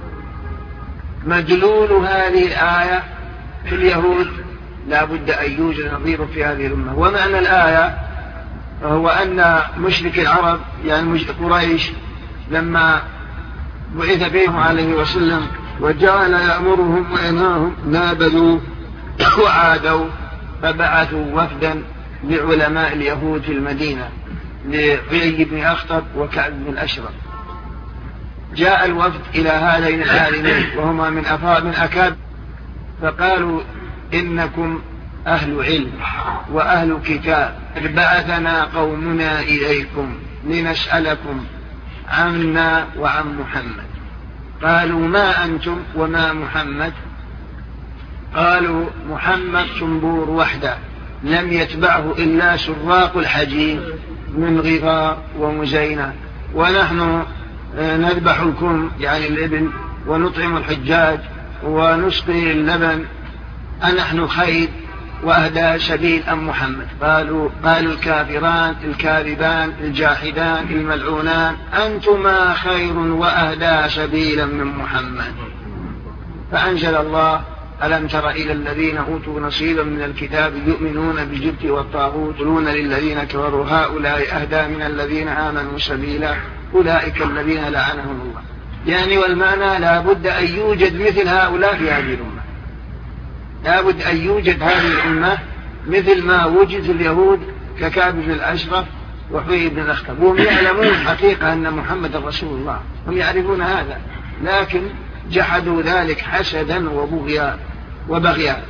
مدلول هذه الآية في اليهود لا بد أن يوجد نظير في هذه الأمة. ومعنى الآية هو أن مشرك العرب يعني قريش لما بعث بهم عليه وسلم وجعل يأمرهم وينهاهم نابذوا وعادوا، فبعثوا وفدا لعلماء اليهود في المدينة لعيي بن أخطب وكعب بن الأشرف. جاء الوفد إلى هذين العالمين وهما من أكابر، فقالوا إنكم أهل علم وأهل كتاب، بعثنا قومنا إليكم لنسألكم عنا وعن محمد. قالوا ما أنتم وما محمد؟ قالوا محمد صنبور وحده لم يتبعه إلا سراق الحجيج من غفار ومزينة، ونحن نذبح الكم يعني الإبل ونطعم الحجاج ونسقي اللبن، أنحن خير وأهدى سبيل أم محمد؟ قالوا الكافران الكاذبان الجاحدان الملعونان أنتما خير وأهدى سبيلا من محمد. فأنزل الله ألم تر إلى الذين أوتوا نصيبا من الكتاب يؤمنون بالجبت والطاغوت يقولون للذين كفروا هؤلاء أهدى من الذين آمنوا سبيلا أولئك الذين لعنهم الله. يعني والمعنى لا بد أن يوجد مثل هؤلاء في هذه الأمة، لا بد أن يوجد هذه الأمة مثل ما وجد اليهود ككعب بن الأشرف وحيي بن الأخطب، وهم يعلمون حقيقة أن محمد رسول الله، هم يعرفون هذا، لكن جحدوا ذلك حسدا وبغيا.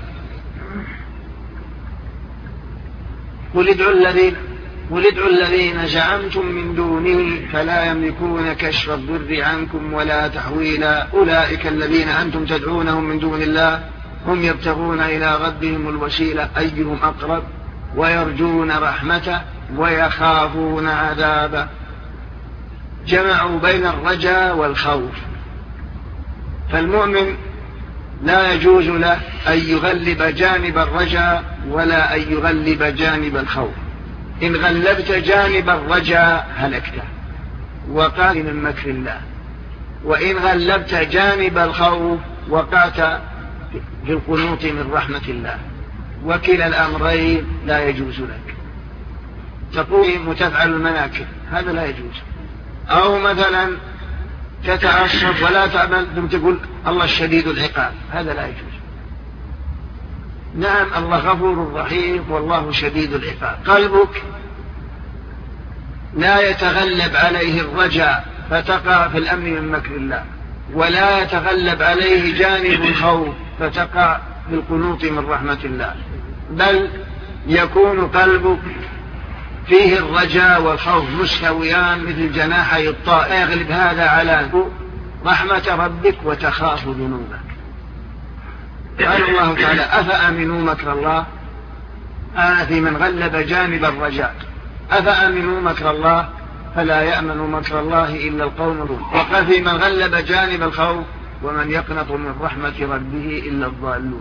قل ادعوا الذين زعمتم من دونه فلا يملكون كشف الضر عنكم ولا تحويلا أولئك الذين أنتم تدعونهم من دون الله هم يبتغون إلى ربهم الوسيلة أيهم أقرب ويرجون رحمته ويخافون عذابه. جمعوا بين الرجاء والخوف، فالمؤمن لا يجوز له أن يغلب جانب الرجاء ولا أن يغلب جانب الخوف. إن غلبت جانب الرجاء هلكته وقعت من مكر الله، وإن غلبت جانب الخوف وقعت في القنوط من رحمة الله، وكلا الأمرين لا يجوز لك. تقول متفعل المناكب هذا لا يجوز، أو مثلا تتعصب ولا تعمل ثم تقول الله الشديد العقاب، هذا لا يجوز. نعم الله غفور رحيم والله شديد العقاب. قلبك لا يتغلب عليه الرجاء فتقع في الأمن من مكر الله، ولا يتغلب عليه جانب الخوف فتقع في القنوط من رحمة الله، بل يكون قلبك فيه الرجاء والخوف مستويان مثل جناحي الطائر، يغلب هذا على رحمة ربك وتخاف ذنوبك. قال الله تعالى أفأمنوا مكر الله، في من غلب جانب الرجاء، أفأمنوا مكر الله فلا يأمن مكر الله إلا القوم الظالمون. وقال في من غلب جانب الخوف ومن يقنط من رحمة ربه إلا الضالون.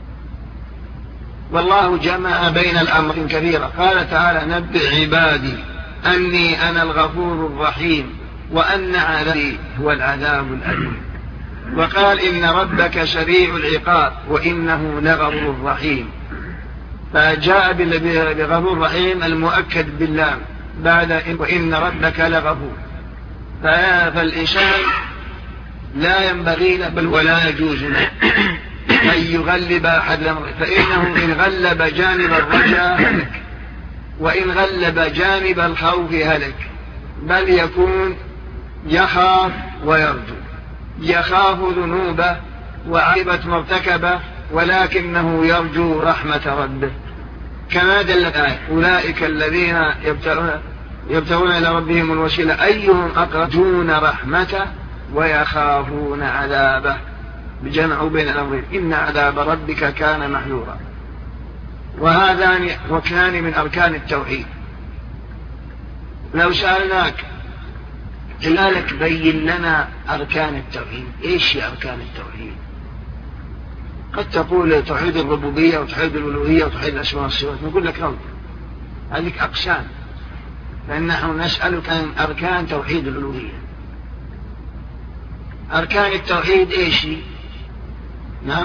والله جمع بين الأمر كثيرا، قال تعالى نبئ عبادي أني أنا الغفور الرحيم وأن عذابي هو العذاب الأليم. وقال إن ربك سريع العقاب وإنه لغفور رحيم، فجاء بغفور رحيم المؤكد باللام بعد وإن ربك لغفور. فالإنسان لا ينبغي له بل ولا يجوز له أن يغلب أحد الأمر، فإنه إن غلب جانب الرجاء هلك، وإن غلب جانب الخوف هلك، بل يكون يخاف ويرجو، يخاف ذنوبه وعيبة مرتكبه ولكنه يرجو رحمة ربه، كما دلت الآية أولئك الذين يبتغون إلى ربهم الوسيلة أيهم أقرب يرجون رحمته ويخافون عذابه. بجمع بين الأمرين إن عذاب ربك كان محذورا. وهذان ركنان من أركان التوحيد. لو سألناك لك بين لنا أركان التوحيد، إيش هي أركان التوحيد؟ قد تقول توحيد الربوبية وتوحيد الألوهية وتوحيد الأسماء والصفات، نقول لك غلط، هذه أقسام، فنحن نسألك عن أركان توحيد الألوهية. أركان التوحيد إيش؟ نعم.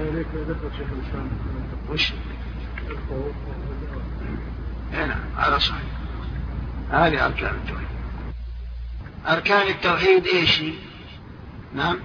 وش؟ نعم على صحيح، هذه أركان التوحيد. أركان التوحيد إيش؟ نعم.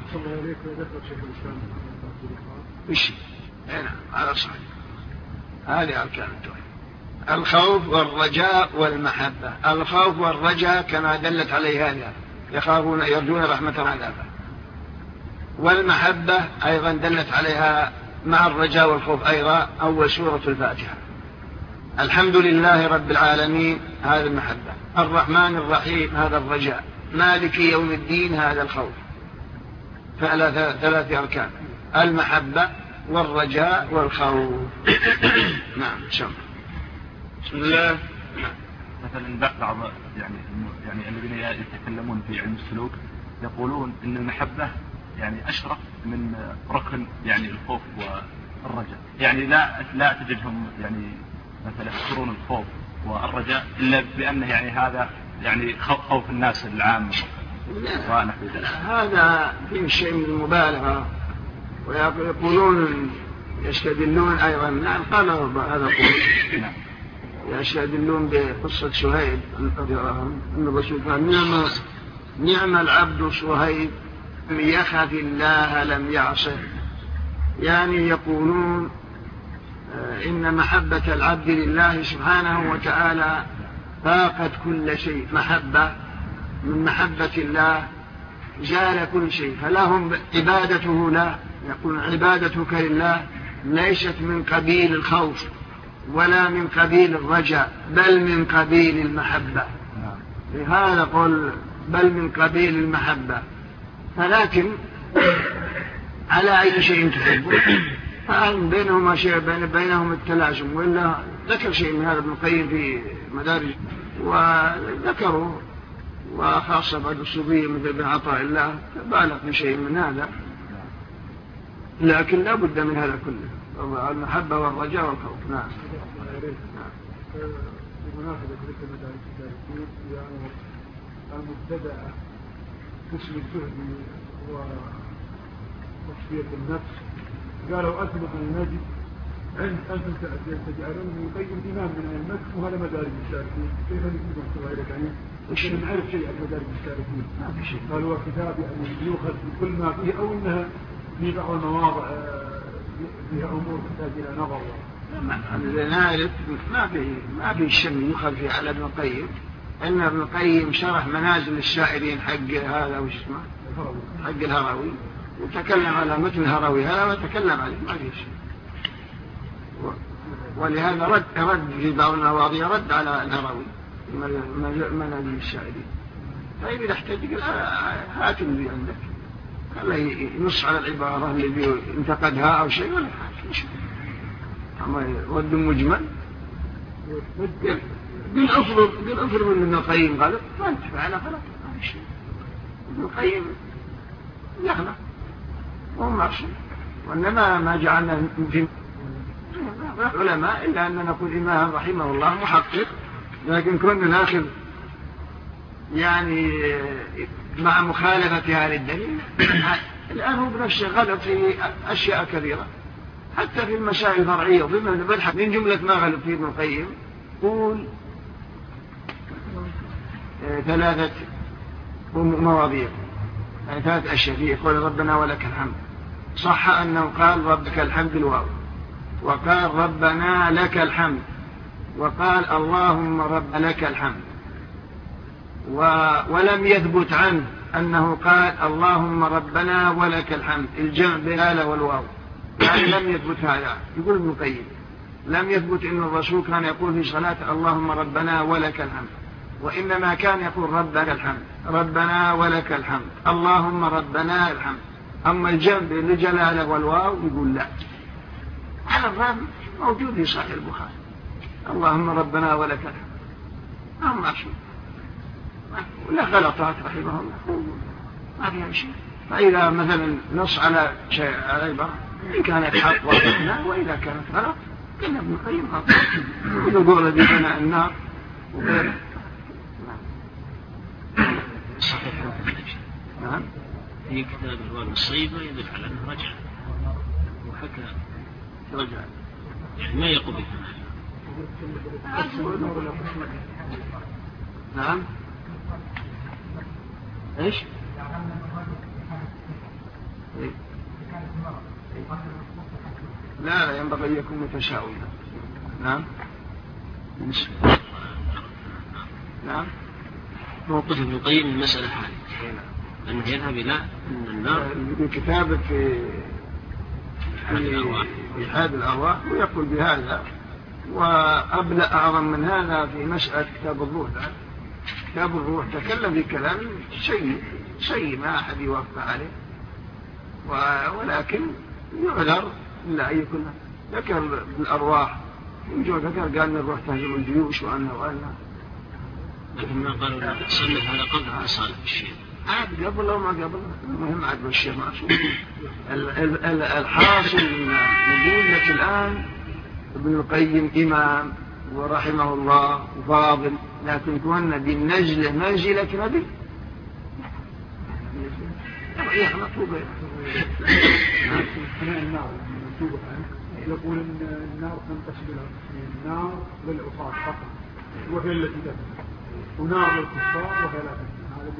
وش؟ نعم على صحيح، هذه أركان التوحيد. الخوف والرجاء والمحبة. الخوف والرجاء كما دلت عليه هذه، يخافون يرجون رحمة عذابه. والمحبة أيضا دلت عليها مع الرجاء والخوف أيضا أول سورة الفاتحة. الحمد لله رب العالمين هذا المحبة، الرحمن الرحيم هذا الرجاء، مالك يوم الدين هذا الخوف. ثلاث أركان: المحبة والرجاء والخوف. نعم شكرا. بسم الله. مثلا بعض يعني الذين يتكلمون في علم السلوك يقولون ان المحبة يعني اشرف من ركن يعني الخوف والرجاء، يعني لا تجدهم يعني مثلا يذكرون الخوف والرجاء الا بانه يعني هذا يعني خوف الناس العامة. هذا فيه شيء من المبالغة، ويقولون يستدلون أيضا. نعم قالوا هذا قول، يستدلون بقصة شهيد رضي الله عنه أن الرسول قال: نعم العبد شهيد لم يخف الله لم يعصه. يعني يقولون إن محبة العبد لله سبحانه وتعالى فاقت كل شيء، محبة من محبة الله زال كل شيء، فلهم عبادته له. يقول: عبادتك لله ليست من قبيل الخوف ولا من قبيل الرجاء، بل من قبيل المحبة. لهذا قل بل من قبيل المحبة. فلكن على أي شيء تحبه، فأن بينهما شيء بينهم التلازم. وإلا ذكر شيء من هذا ابن القيم في مدارج، وذكروا وخاصة بعد الصوفية مثل ابن عطاء الله بالغ في شيء من هذا، لكن لا بد من هذا كله، المحبة والرجاء والخوف. نعم. بمناسبة ذكر مدارج السالكين، يعني المبتدأ قسم الزهد وتصفية النفس، قالوا أثبت النجد عند أنتم تجعلون يقيم إمام من النفس، وهذا مدارج السالكين. كيف نكتبهم صغيرة يعني؟ لكن نعرف شيء عن مدارج السالكين. قالوا كتاب يعني يؤخذ بكل ما فيه، أو إنها في بعض المواضع فيها أمور تحتاج إلى نظر. نعرف ما في شيء يؤخذ فيه على ابن القيم، إن ابن القيم شرح منازل الشاعرين حق هذا وش اسمه حق الهروي، وتكلم على مثل الهروي هذا وتكلم عليه، ما في شيء. ولهذا رد في بعض المواضيع رد على الهروي منازل الشاعرين. طيب إذا احتاج هات اللي عندك، خليه ينص على العبارة اللي انتقدها أو شيء، ولا حاجة أما رد مجمل. قل أفرض من ابن القيم غلط، ما أنت فعلا غلط، ما في شيء. ابن القيم يغلط وهم معصوم، وإنما ما جعلنا في العلماء إلا أن نقول إمام رحمه الله محقق، لكن كنا ناخذ يعني مع مخالفة هذا الدليل. الآن هو بنفسه غلط في أشياء كثيرة، حتى في المسائل الفرعية وفيما نبحث. من جملة ما غلط فيه ابن القيم قول 3 مواضيع، يعني 3 أشياء فيه. يقول ربنا ولك الحمد، صح أنه قال ربك الحمد الواو، وقال ربنا لك الحمد، وقال اللهم رب لك الحمد، ولم يثبت عنه أنه قال اللهم ربنا ولك الحمد، الجمع بين الآلة والواو، يعني لم يثبت هذا. يقول ابن القيم لم يثبت أن الرسول كان يقول في صلاة اللهم ربنا ولك الحمد، وإنما كان يقول ربنا الحمد، ربنا ولك الحمد، اللهم ربنا الحمد. أما الجمع بين الجلالة والواو يقول لا. على الرغم موجود في صحيح البخاري اللهم ربنا ولك الحمد، أما شيء ولا غلطات رحمه الله ما فيها شيء. فإذا مثلا نص على شيء على عبارة إن كانت حق وقفنا، وإذا كانت غلط كنا ابن القيم غلط. يقول الذي بنى النار وغيره. نعم. في كتاب الوالد الصيبة يدل على أنه رجع وحكى رجع، يعني ما يقوم بكمال. نعم. ايش؟ لا ينبغي أن يكون متشاؤما. نعم. نعم. موقف ابن القيم المسألة هذه أنه يذهب إلى أن النار في كتابه في إيحاد الأرواح ويقول بهذا، وأبلغ أعظم من هذا في مسألة كتاب الروح. كتاب الروح تكلم في كلام شيء ما أحد يوافق عليه، ولكن يعذر إلا أن يكون ذكر بالأرواح. يجوا ذكر قال أن الروح تهزم الجيوش وأنه لكن ما قالوا صنف هذا قبل أصالة الشيء عاد قبل أو ما قبل، المهم عاد بالشيء معصوم. الحاصل نقول لك الآن ابن القيم إمام ورحمه الله وفاضل، لكن كنا بالنجلة منزلة نبي يا مطلوبة. يقول ان النار تنقسم الى النار للعصاة فقط وهي التي تفنى، ونار للكفار وهي لا تفنى. هذا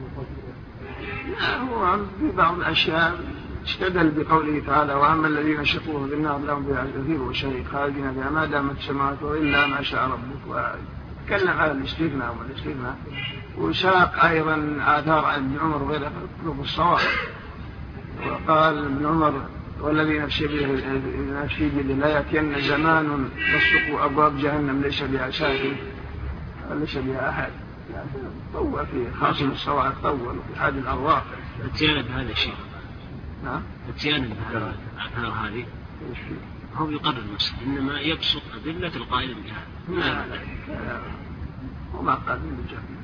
يعني هو في بعض الاشياء استدل بقوله تعالى واما الذين شقوا في النار لهم بها زفير وشهيق خالدين فيها ما دامت السماوات الا ما شاء ربك. وتكلم على الاستثناء والاستثناء، وساق ايضا اثار عن ابن عمر وغيره في الصواب. وقال ابن عمر والذي نفسي بيده لا يأتين زمان تصدق أبواب جهنم ليس بها ساكن وليس بها أحد. طول في خاصم الصواعق، طول في حاد الأرواح. اتيانا بهذا الشيء. نعم. اتيانا بهذا الآثار هذه هو يقرر المسألة، إنما يبسط أدلة القائل بها. لا وما قال من الجهنم.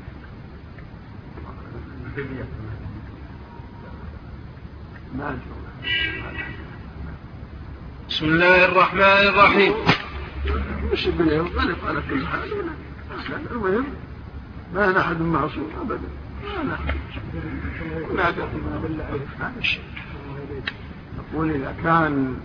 ما أدري. بسم الله الرحمن الرحيم. مش باليوم غلط على كل حال. المهم ما نحد معصوم أبدا، ما نحد ولا تقيم بالله هذا الشيء. نقول إذا كان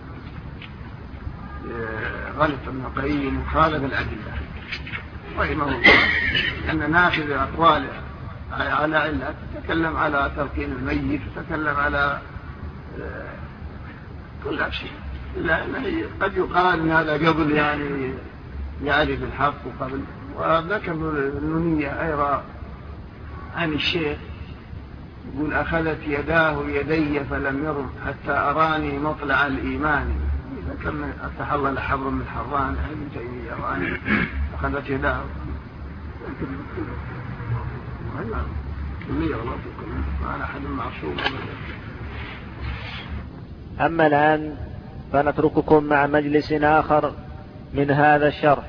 غلط ابن القيم وخالف الأدلة رحمه الله أن ناخذ أقواله على علة، تتكلم على تلقين الميت، تتكلم على كل شيء، إلا أنه قد يقال أن هذا قبل يعني يعرف الحق وقبل. وذكر النونية أيضا عن الشيخ يقول أخذت يداه يدي فلم يرم حتى أراني مطلع الإيمان. إذا كان تحلل حبر من حران ابن تيمية أراني أخذت يداه كلية الله في كل وأنا أحد معصوم. أما الآن فنترككم مع مجلس آخر من هذا الشرح.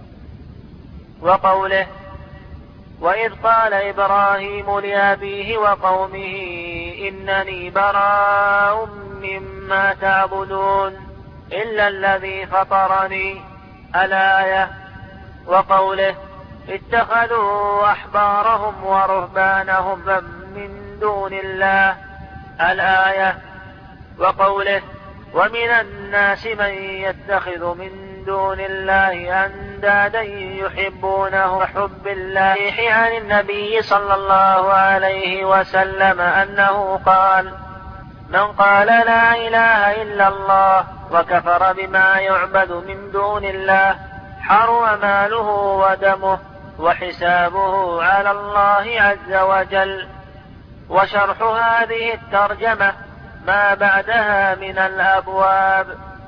وقوله وإذ قال إبراهيم لأبيه وقومه إنني براء مما تعبدون إلا الذي فطرني الآية. وقوله اتخذوا أحبارهم ورهبانهم من دون الله الآية. وقوله ومن الناس من يتخذ من دون الله أندادا يحبونه حب الله. عن النبي صلى الله عليه وسلم أنه قال من قال لا إله إلا الله وكفر بما يعبد من دون الله حرم ماله ودمه وحسابه على الله عز وجل. وشرح هذه الترجمة ما بعدها من الأبواب.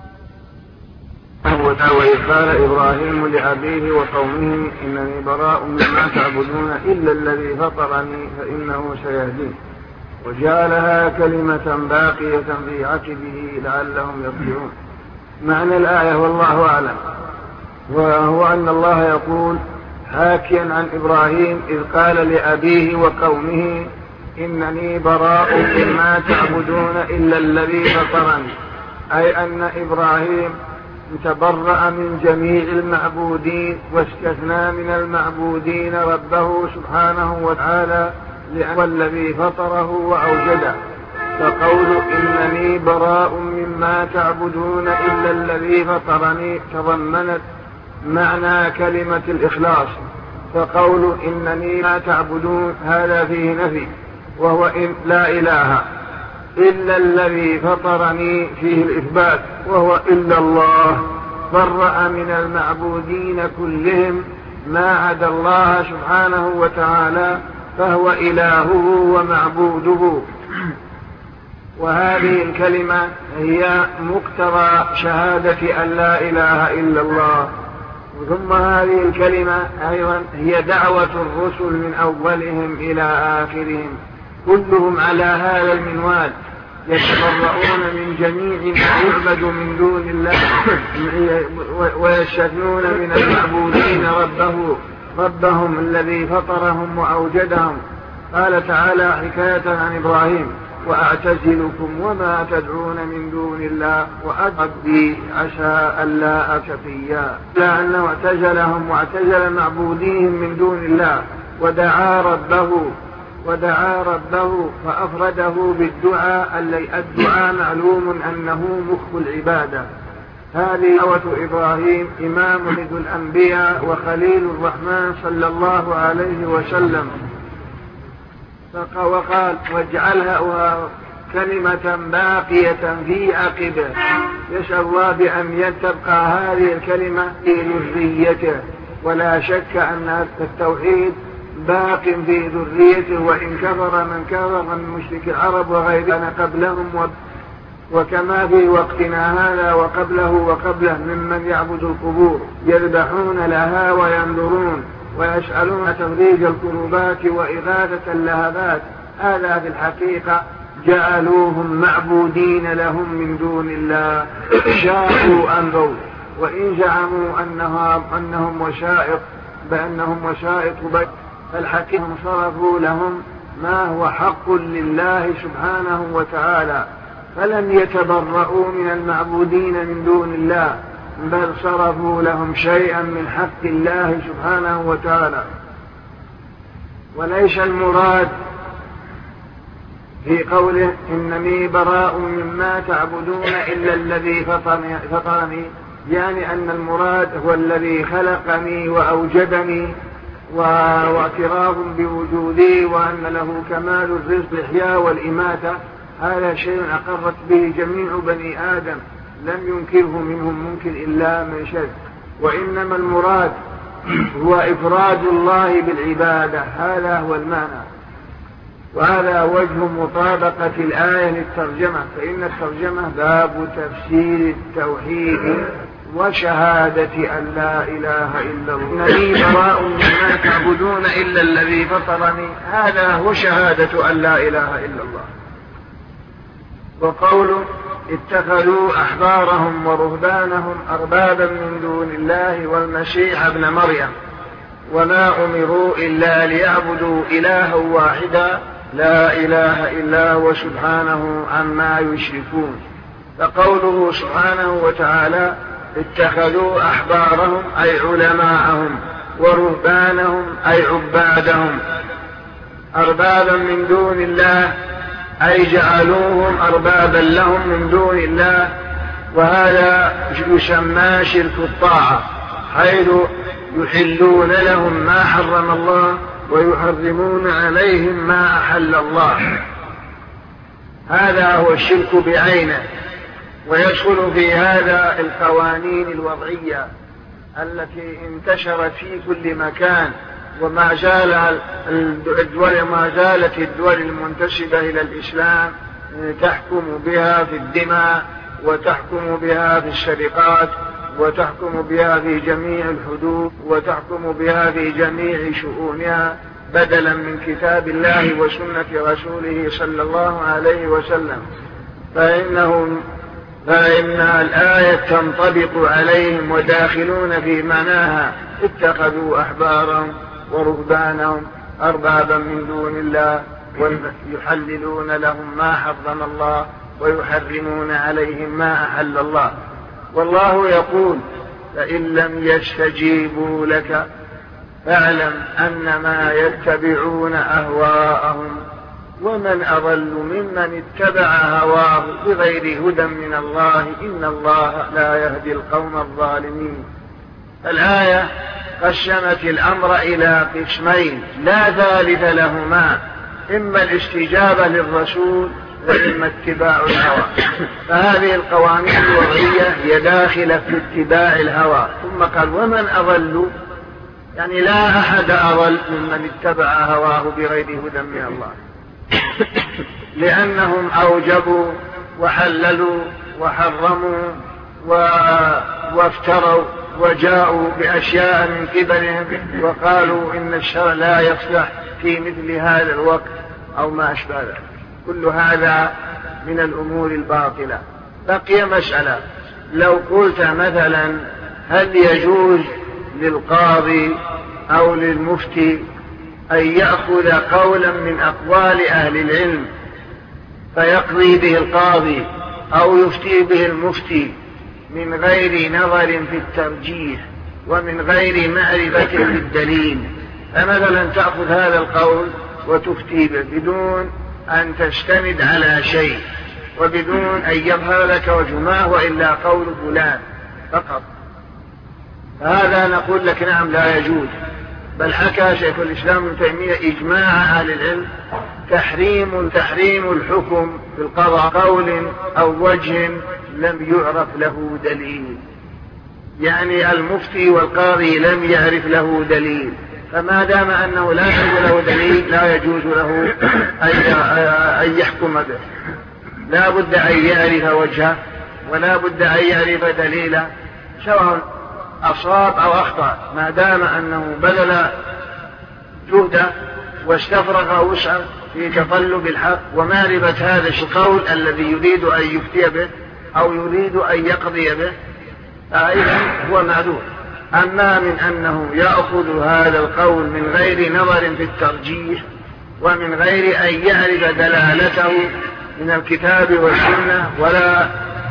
وإذ قال إبراهيم لأبيه وقومه إنني براء مما تعبدون إلا الذي فطرني فإنه سيهدين وجعلها كلمة باقية في عقبه لعلهم يرجعون. معنى الآية والله أعلم، وهو أن الله يقول حاكيا عن إبراهيم إذ قال لأبيه وقومه إنني براء مما تعبدون إلا الذي فطرني، أي أن إبراهيم تبرأ من جميع المعبودين واستثنى من المعبودين ربه سبحانه وتعالى لأنه الذي فطره وأوجده. فقول إنني براء مما تعبدون إلا الذي فطرني تضمنت معنى كلمة الإخلاص. فقول إنني ما تعبدون هذا فيه نفي، وهو إن لا إله إلا الذي فطرني فيه الإثبات، وهو إلا الله. برأ من المعبودين كلهم ما عدا الله سبحانه وتعالى، فهو إلهه ومعبوده. وهذه الكلمة هي مقتضى شهادة أن لا إله إلا الله. ثم هذه الكلمة أيضا هي دعوة الرسل من أولهم إلى آخرهم، كلهم على هذا المنوال، يتبرؤون من جميع ما يعبد من دون الله ويستثنون من المعبودين ربهم الذي فطرهم وأوجدهم. قال تعالى حكاية عن إبراهيم: وأعتزلكم وما تدعون من دون الله وأدعي عسى ألا أكفيا. لأنه اعتزلهم واعتزل معبوديهم من دون الله ودعا ربه فأفرده بالدعاء. الدعاء معلوم أنه مخ العبادة. هذه دعوة إبراهيم إمام الأنبياء وخليل الرحمن صلى الله عليه وسلم. وقال: واجعلها كلمة باقية في عقبه. يسأل الله بأن تبقى هذه الكلمة في ذريته، ولا شك أن التوحيد باق في ذريته، وإن كفر من كفر من مشرك العرب وغيرنا قبلهم وكما في وقتنا هذا وقبله ممن يعبد القبور يذبحون لها وينذرون ويسألون تفريج الكروبات وإغاثة اللهبات. هذا في الحقيقة جعلوهم معبودين لهم من دون الله، شاءوا أمروا. وإن زعموا أنهم وسائط فالحقيقة صرفوا لهم ما هو حق لله سبحانه وتعالى، فلم يتبرؤوا من المعبودين من دون الله، بل صرفوا لهم شيئا من حق الله سبحانه وتعالى. وليس المراد في قوله إنني براء مما تعبدون إلا الذي فطرني، يعني أن المراد هو الذي خلقني وأوجدني واعتراف بوجودي، وأن له كمال الرزق الإحياء والإماتة. هذا شيء أقرت به جميع بني آدم، لم ينكره منهم منكر إلا من شرك. وإنما المراد هو إفراد الله بالعبادة، هذا هو المعنى. وهذا وجه مطابقة الآية للترجمة، فإن الترجمة باب تفسير التوحيد وشهادة أن لا إله إلا الله. إنني براء مما تعبدون إلا الذي فطرني، هذا هو شهادة أن لا إله إلا الله. وقوله اتخذوا أحبارهم ورهبانهم أربابا من دون الله والمسيح ابن مريم وما أمروا إلا ليعبدوا إلها واحدا لا إله إلا هو سبحانه عما يشركون. فقوله سبحانه وتعالى اتخذوا أحبارهم أي علماءهم ورهبانهم أي عبادهم أربابا من دون الله، أي جعلوهم أربابا لهم من دون الله. وهذا يسمى شرك الطاعة، حيث يحلون لهم ما حرم الله ويحرمون عليهم ما أحل الله. هذا هو الشرك بعينه. ويدخل في هذا القوانين الوضعية التي انتشرت في كل مكان، وما زالت الدول المنتسبة إلى الإسلام تحكم بها في الدماء، وتحكم بها في السرقات، وتحكم بها في جميع الحدود، وتحكم بها في جميع شؤونها بدلا من كتاب الله وسنة رسوله صلى الله عليه وسلم. فإن الآية تنطبق عليهم وداخلون في معناها. اتخذوا أحبارهم ورهبانهم أربابا من دون الله ويحللون لهم ما حرم الله ويحرمون عليهم ما أحل الله. والله يقول فإن لم يستجيبوا لك فاعلم أنما يتبعون أهواءهم ومن أضل ممن اتبع هواه بغير هدى من الله إن الله لا يهدي القوم الظالمين. الآية قسمت الأمر إلى قسمين لا ثالث لهما، إما الاستجابة للرسول وإما اتباع الهوى. فهذه القوانين الوضعية هي داخلة في اتباع الهوى. ثم قال ومن أضل، يعني لا أحد أضل ممن اتبع هواه بغير هدى من الله، لأنهم أوجبوا وحللوا وحرموا وافتروا وجاءوا بأشياء من قبلهم وقالوا إن الشرع لا يصلح في مثل هذا الوقت أو ما أشبه ذلك. كل هذا من الأمور الباطلة. بقي مسألة، لو قلت مثلا هل يجوز للقاضي أو للمفتي أن يأخذ قولا من أقوال أهل العلم فيقضي به القاضي أو يفتي به المفتي من غير نظر في الترجيح ومن غير معرفة بالدليل، فمثلا تأخذ هذا القول وتفتي به بدون أن تستند على شيء وبدون أن يظهر لك وجه ما هو إلا قول فلان فقط، هذا نقول لك نعم لا يجوز. بل حكى شيخ الإسلام ابن تيمية إجماع أهل العلم تحريم الحكم في القضاء قول أو وجه لم يعرف له دليل، يعني المفتي والقاضي لم يعرف له دليل، فما دام أنه لا يعرف له دليل لا يجوز له أن يحكم به. لا بد أن يعرف وجهه ولا بد أن يعرف دليله، سواء أصاب أو أخطأ، ما دام أنه بذل جهده واستفرغ وسعه في تطلب الحق ومعرفة هذا القول الذي يريد أن يفتي به أو يريد أن يقضي به، فإذا هو معذور. أما من أنه يأخذ هذا القول من غير نظر في الترجيح ومن غير أن يعرف دلالته من الكتاب والسنة ولا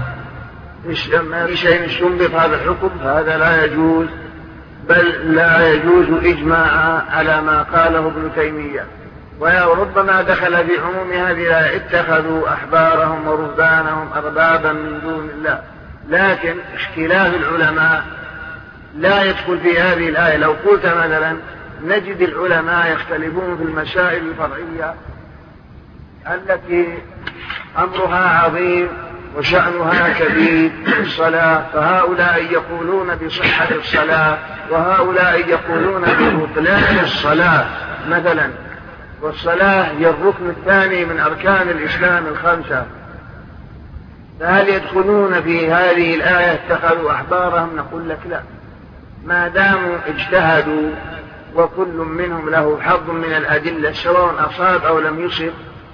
شيء يستنبط هذا الحكم، هذا لا يجوز، بل لا يجوز إجماعا على ما قاله ابن تيمية. وربما دخل في عموم هذه الآية اتخذوا أحبارهم ورهبانهم أربابا من دون الله، لكن اختلاف العلماء لا يدخل في هذه الآية. لو قلت مثلا نجد العلماء يختلفون في المسائل الفرعية التي أمرها عظيم وشأنها كبير الصلاة، فهؤلاء يقولون بصحة الصلاة وهؤلاء يقولون ببطلان الصلاة مثلا، والصلاة هي الركن الثاني من أركان الإسلام الخمسة، فهل يدخلون في هذه الآية اتخذوا أحبارهم؟ نقول لك لا، ما داموا اجتهدوا وكل منهم له حظ من الأدلة سواء أصاب أو لم يصب،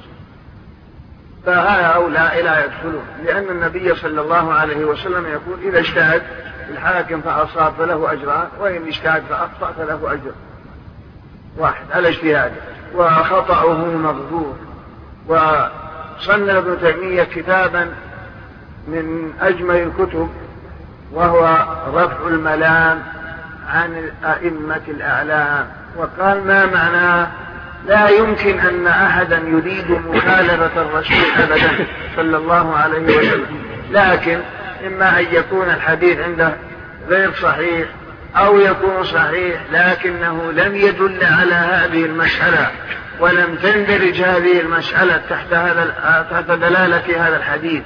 فهؤلاء لا يدخلون، لأن النبي صلى الله عليه وسلم يقول إذا اجتهد الحاكم فأصاب فله أجران وإن اجتهد فأخطأ فله أجر واحد على اجتهاده وخطأه مغفور. وصنف ابن تيمية كتابا من أجمل الكتب وهو رفع الملام عن الأئمة الأعلام، وقال ما معناه لا يمكن أن أحدا يريد مخالفة الرسول أبدا صلى الله عليه وسلم، لكن إما أن يكون الحديث عنده غير صحيح أو يكون صحيح لكنه لم يدل على هذه المسألة ولم تندرج هذه المسألة تحت دلالة هذا الحديث،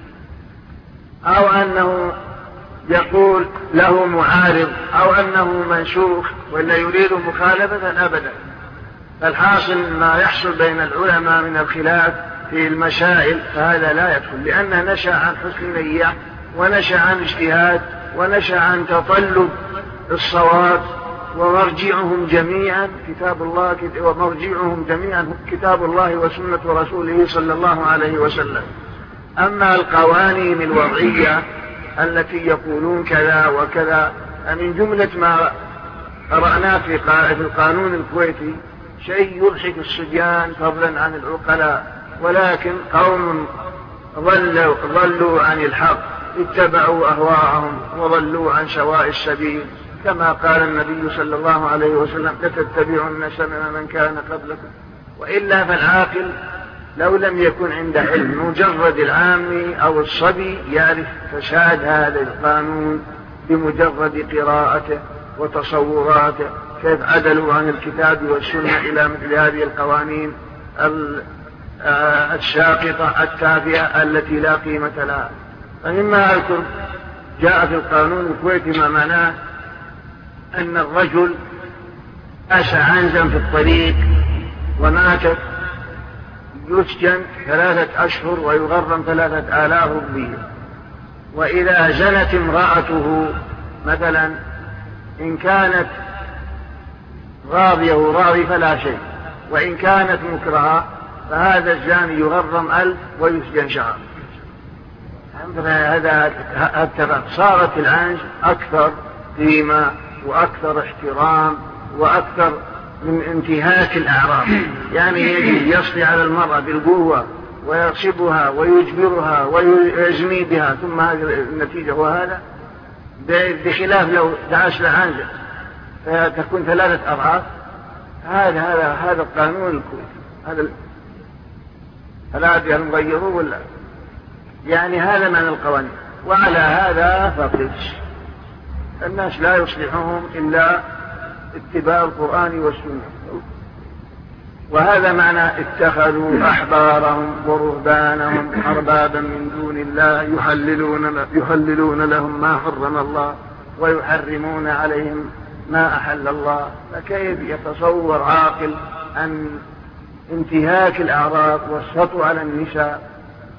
أو أنه يقول له معارض أو أنه منسوخ ولا يريد مخالفة أبدا. فالحاصل ما يحصل بين العلماء من الخلاف في المسائل فهذا لا يدخل، لأنه نشأ عن حسن نية ونشأ عن اجتهاد ونشأ عن تطلب الصواب، ومرجعهم جميعا كتاب الله ومرجعهم جميعا كتاب الله وسنة رسوله صلى الله عليه وسلم. أما القوانين الوضعية التي يقولون كذا وكذا، من جملة ما قرأنا في القانون الكويتي شيء يضحك الصبيان فضلا عن العقلاء، ولكن قوم ضلوا عن الحق، اتبعوا أهواءهم وضلوا عن سواء السبيل، كما قال النبي صلى الله عليه وسلم لتتبعن سنن من كان قبلكم. وإلا فالعاقل لو لم يكن عنده علم، مجرد العامي أو الصبي يعرف فساد هذا القانون بمجرد قراءته وتصوراته، كيف عدلوا عن الكتاب والسنة إلى مثل هذه القوانين الساقطة التافهة التي لا قيمة لها. فمما أذكر جاء في القانون الكويتي ما معناه أن الرجل أسى عنزا في الطريق وماتت يسجن 3 أشهر ويغرم 3000 روبية. وإذا زنت امرأته مثلا إن كانت راضية وراضي فلا شيء، وإن كانت مكرهة فهذا الزاني يغرم 1000 ويسجن شهر. هذا صارت العنز أكثر قيمة وأكثر احترام وأكثر من انتهاك الأعراض. يعني يصلي على المرأة بالقوة ويغصبها ويجبرها ويزني بها، ثم هذه النتيجة. وهذا بخلاف لو دعس لعنزة فتكون 3 أضعاف. هذا القانون الكويتي، هذا هل نغيره ولا؟ يعني هذا من القوانين. وعلى هذا فقس الناس لا يصلحهم إلا اتباع القرآن والسنة. وهذا معنى اتخذوا أحبارهم ورهبانهم أربابا من دون الله يحللون لهم ما حرم الله ويحرمون عليهم ما أحل الله. فكيف يتصور عاقل أن انتهاك الأعراض والسطو على النساء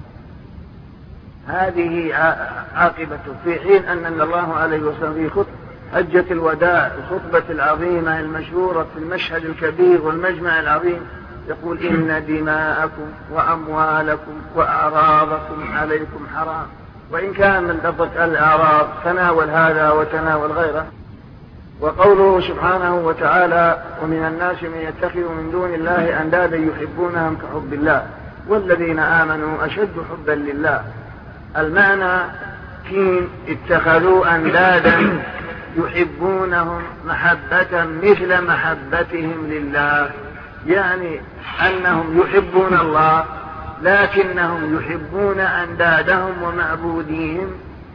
هذه عاقبته، في حين أن الله عليه وسلم في حجة الوداع الخطبة العظيمة المشهورة في المشهد الكبير والمجمع العظيم يقول إن دماءكم وأموالكم وأعراضكم عليكم حرام. وإن كان من لفظة الأعراض تناول هذا وتناول غيره. وقوله سبحانه وتعالى ومن الناس من يتخذ من دون الله أندادا يحبونهم كحب الله والذين آمنوا أشد حبا لله. المعنى كين اتخذوا أندادا يحبونهم محبة مثل محبتهم لله، يعني أنهم يحبون الله لكنهم يحبون أندادهم ومعبوديهم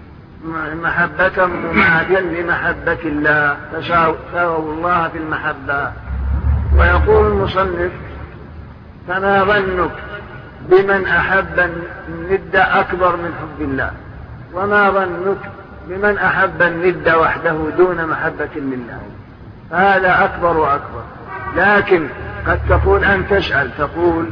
محبة مماثلة لمحبة الله، فساووا الله في المحبة. ويقول المصنف فما ظنك بمن أحب الند أكبر من حب الله، وما ظنك بمن أحب الند وحده دون محبة لله، هذا أكبر وأكبر. لكن قد تقول أن تسأل تقول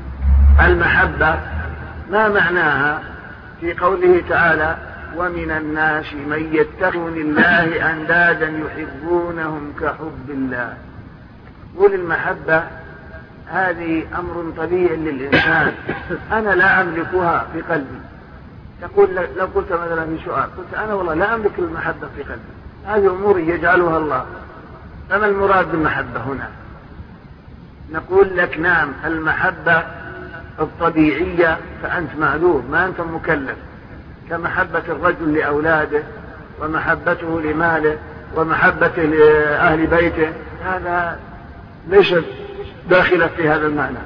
المحبة ما معناها في قوله تعالى ومن الناس من يتخذ لله أندادا يحبونهم كحب الله. قول المحبة هذه أمر طبيعي للإنسان، أنا لا أملكها في قلبي. تقول لو قلت مثلا في سؤال قلت أنا والله لا أملك المحبة في قلبي، هذه أمور يجعلها الله، فما المراد بالمحبة هنا؟ نقول لك نعم المحبة الطبيعية فأنت معذور، ما أنت مكلف، كمحبة الرجل لأولاده ومحبته لماله ومحبته لأهل بيته، هذا ليس داخلة في هذا المعنى.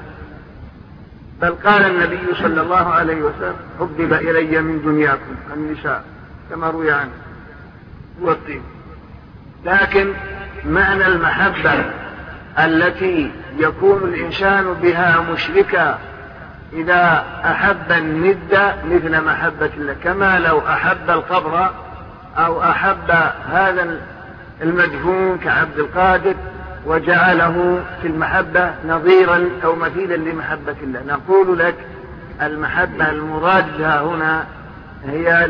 بل قال النبي صلى الله عليه وسلم حبب إلي من دنياكم النساء كما روي عنه والطيب. لكن معنى المحبة التي يكون الإنسان بها مشركا إذا أحب الند مثل محبة الله، كما لو أحب القبر أو أحب هذا المدفون كعبد القادر وجعله في المحبة نظيرا أو مثيلا لمحبة الله. نقول لك المحبة المراد بها هنا هي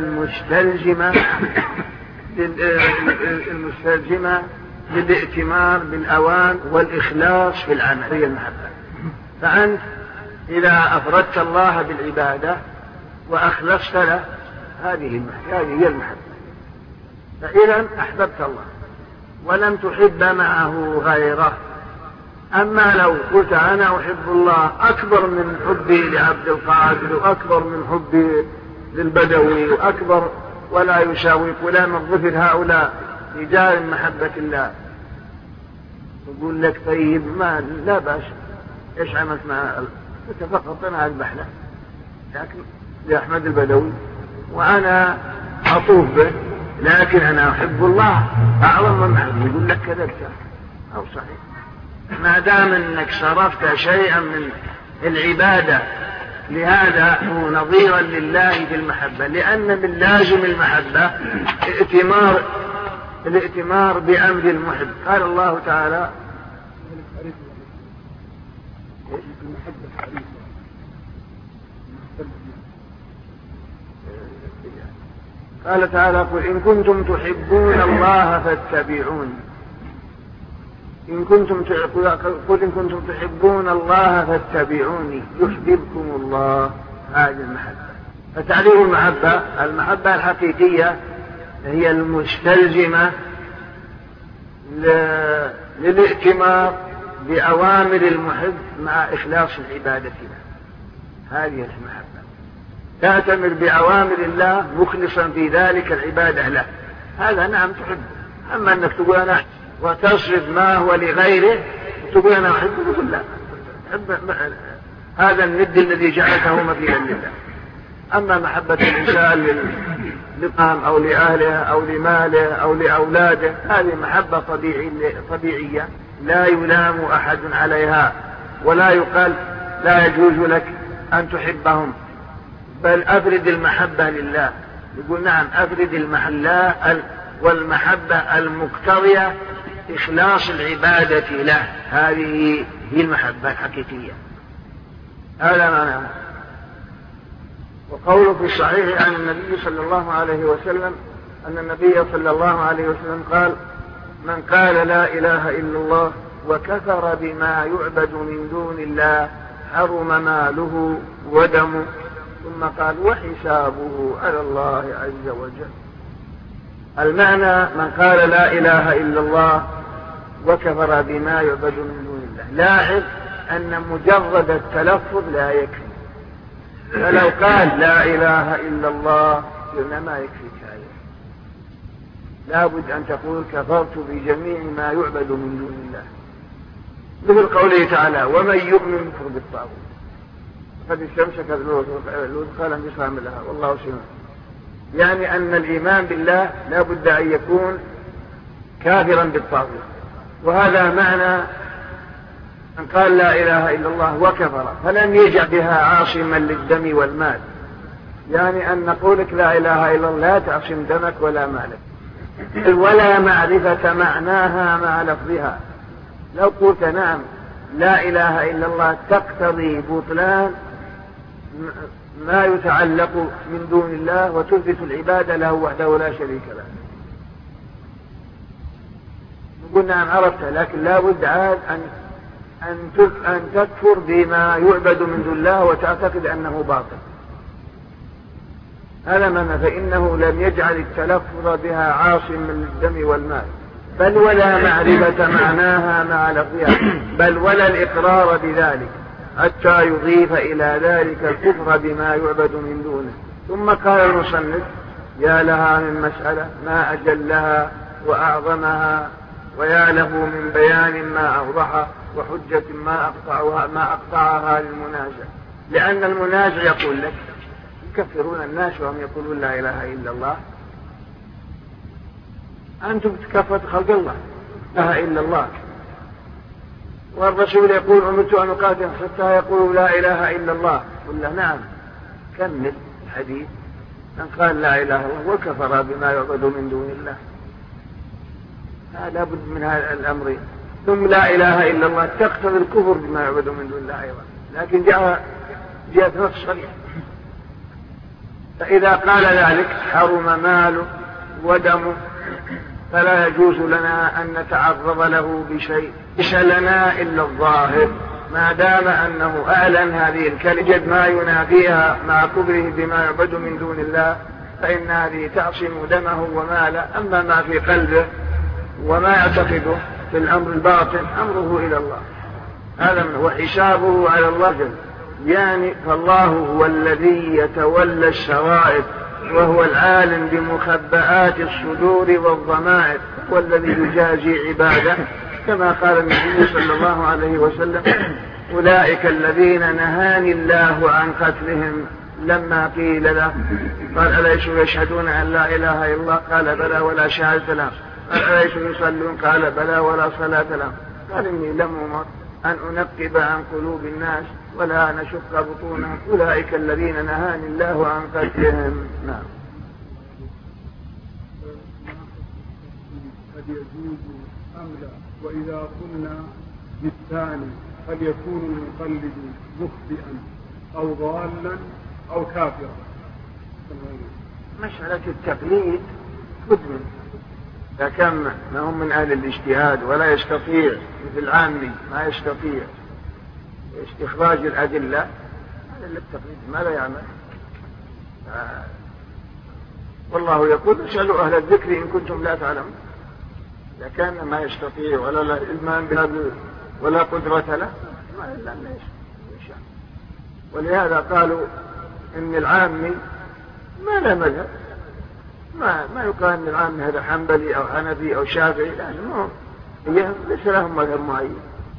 المستلزمة للائتمار بالأوان والإخلاص في العمل، هي المحبة. فأنت إذا أفردت الله بالعبادة وأخلصت له هذه هي المحبة. فإذا أحببت الله ولم تحب معه غيره، أما لو قلت أنا أحب الله أكبر من حبي لعبد القادر وأكبر من حبي للبدوي وأكبر ولا يشاوي ولا من ظفر هؤلاء رجال محبة الله، يقول لك طيب ما لا باش إيش عملت مع فقط أنا البحلة لكن لأحمد البدوي وأنا أطوف به، لكن أنا أحب الله أعظم من محبه. يقول لك كذبت أو صحيح، ما دام أنك صرفت شيئا من العبادة لهذا هو نظيرا لله في المحبة، لأن من لازم المحبة الائتمار بأمر المحب. قال الله تعالى قال تعالى قل إن كنتم تحبون الله فاتبعوني قل إن كنتم تحبون الله فاتبعوني يحببكم الله. هذه المحبة. فتعريف المحبة الحقيقية هي المستلزمة للائتمار بأوامر المحب مع إخلاص العبادة له. هذه المحبة تأتمر بأوامر الله مخلصا في ذلك العبادة له، هذا نعم تحبه. أما أنك تقول أنا وتصرف ما هو لغيره وتقول أنا أحبه، تقول لا، هذا الند الذي جعلته مثيلا لله. أما محبة الإنسان للقام أو لأهله أو لماله أو لأولاده هذه محبة طبيعية لا يلام أحد عليها، ولا يقال لا يجوز لك أن تحبهم، بل أفرد المحبة لله. يقول نعم أفرد المحبة والمحبة المقتضية إخلاص العبادة له، هذه هي المحبة الحقيقية. هذا معناها. وقوله في الصحيح عن النبي صلى الله عليه وسلم أن النبي صلى الله عليه وسلم قال من قال لا إله إلا الله وكفر بما يعبد من دون الله حرم ماله ودمه، ثم قال وحسابه على الله عز وجل. المعنى من قال لا إله إلا الله وكفر بما يعبد من دون الله. لاحظ أن مجرد التلفظ لا يكفي، فلو قال لا إله إلا الله قلنا ما يكفيك آية، لابد أن تقول كفرت بجميع ما يعبد من دون الله، مثل قوله تعالى ومن يؤمن يكفر بالطاغوت قد استمسك الوثقى انفصام لها والله سميع. يعني أن الإيمان بالله لا بد أن يكون كافرا بالطاغوت، وهذا معنى أن قال لا إله إلا الله وكفر فلم يجع بها عاصما للدم والمال، يعني أن قولك لا إله إلا الله لا تعصم دمك ولا مالك، ولا معرفة معناها مع لفظها. لو قلت نعم لا إله إلا الله تقتضي بطلان ما يتعلق من دون الله وتثبت العبادة له وحده لا شريك له، نقول نعم عرفتها، لكن لا بد عاد أن تكفر بما يعبد من دون الله وتعتقد أنه باطل. هذا معنى فإنه لم يجعل التلفظ بها عاصم للدم والمال، بل ولا معرفة معناها مع لفظها، بل ولا الإقرار بذلك حتى يضيف إلى ذلك الكفر بما يعبد من دونه. ثم قال المصنف يا لها من مسألة ما أجلها وأعظمها، ويا له من بيان ما أوضحه وحجة ما أقطعها للمنازع. لأن المنازع يقول لك يكفرون الناس وهم يقولون لا إله إلا الله، أنتم تكفروا خلق الله لا إله إلا الله، والرسول يقول أمرت أن أقاتل حتى يقولوا لا إله إلا الله. قل له نعم كمل الحديث. من قال لا إله إلا الله وكفر بما يعبد من دون الله، لا بد من هذا الأمر. ثم لا إله إلا الله تقتضي الكفر بما يعبد من دون الله أيضا، لكن جاءت نص صريح. فإذا قال ذلك حرم ماله ودمه، فلا يجوز لنا أن نتعرض له بشيء، ليس لنا إلا الظاهر، ما دام أنه أعلن هذه الكلمة ما ينافيها مع كفره بما يعبد من دون الله، فإن هذه تعصم دمه وماله. أما ما في قلبه وما يعتقده في الأمر الباطن أمره إلى الله. هذا وحسابه على الله جل. يعني فالله هو الذي يتولى السرائر وهو العالم بمخبآت الصدور والضمائر، والذي يجازي عباده كما قال النبي صلى الله عليه وسلم: أولئك الذين نهاني الله عن قتلهم. لما قيل له قال: أليسوا يشهدون أن لا إله إلا الله؟ قال: بلى ولا شهادة لهم. قال: أليسوا يصلون؟ قال: بلى ولا صلاة لهم. قال: إني لم أمر أن أنقب عن قلوب الناس ولا أن أشق بطونهم. أولئك الذين نهاني الله عن قتلهم. نعم. قد يجوز أم لا؟ وإذا قلنا بالثاني هل يكون المقلد مخطئا أو ضالا أو كافرا؟ مسألة التقليد مدمن، إذا كان ما هم من أهل الاجتهاد ولا يستطيع مثل العامي ما يستطيع استخراج الأدلة، هذا التقليد ماذا يعمل؟ والله يقول: اسألوا أهل الذكر إن كنتم لا تعلمون. إذا كان ما يستطيع ولا له علم ولا قدرة له ما إلا أن يشاء. ولهذا قالوا إن العامي ما له مذهب، ما يقال أن العامي هذا حنبلي أو حنفي أو شافعي، لأنه ليس لهم مذهب معين.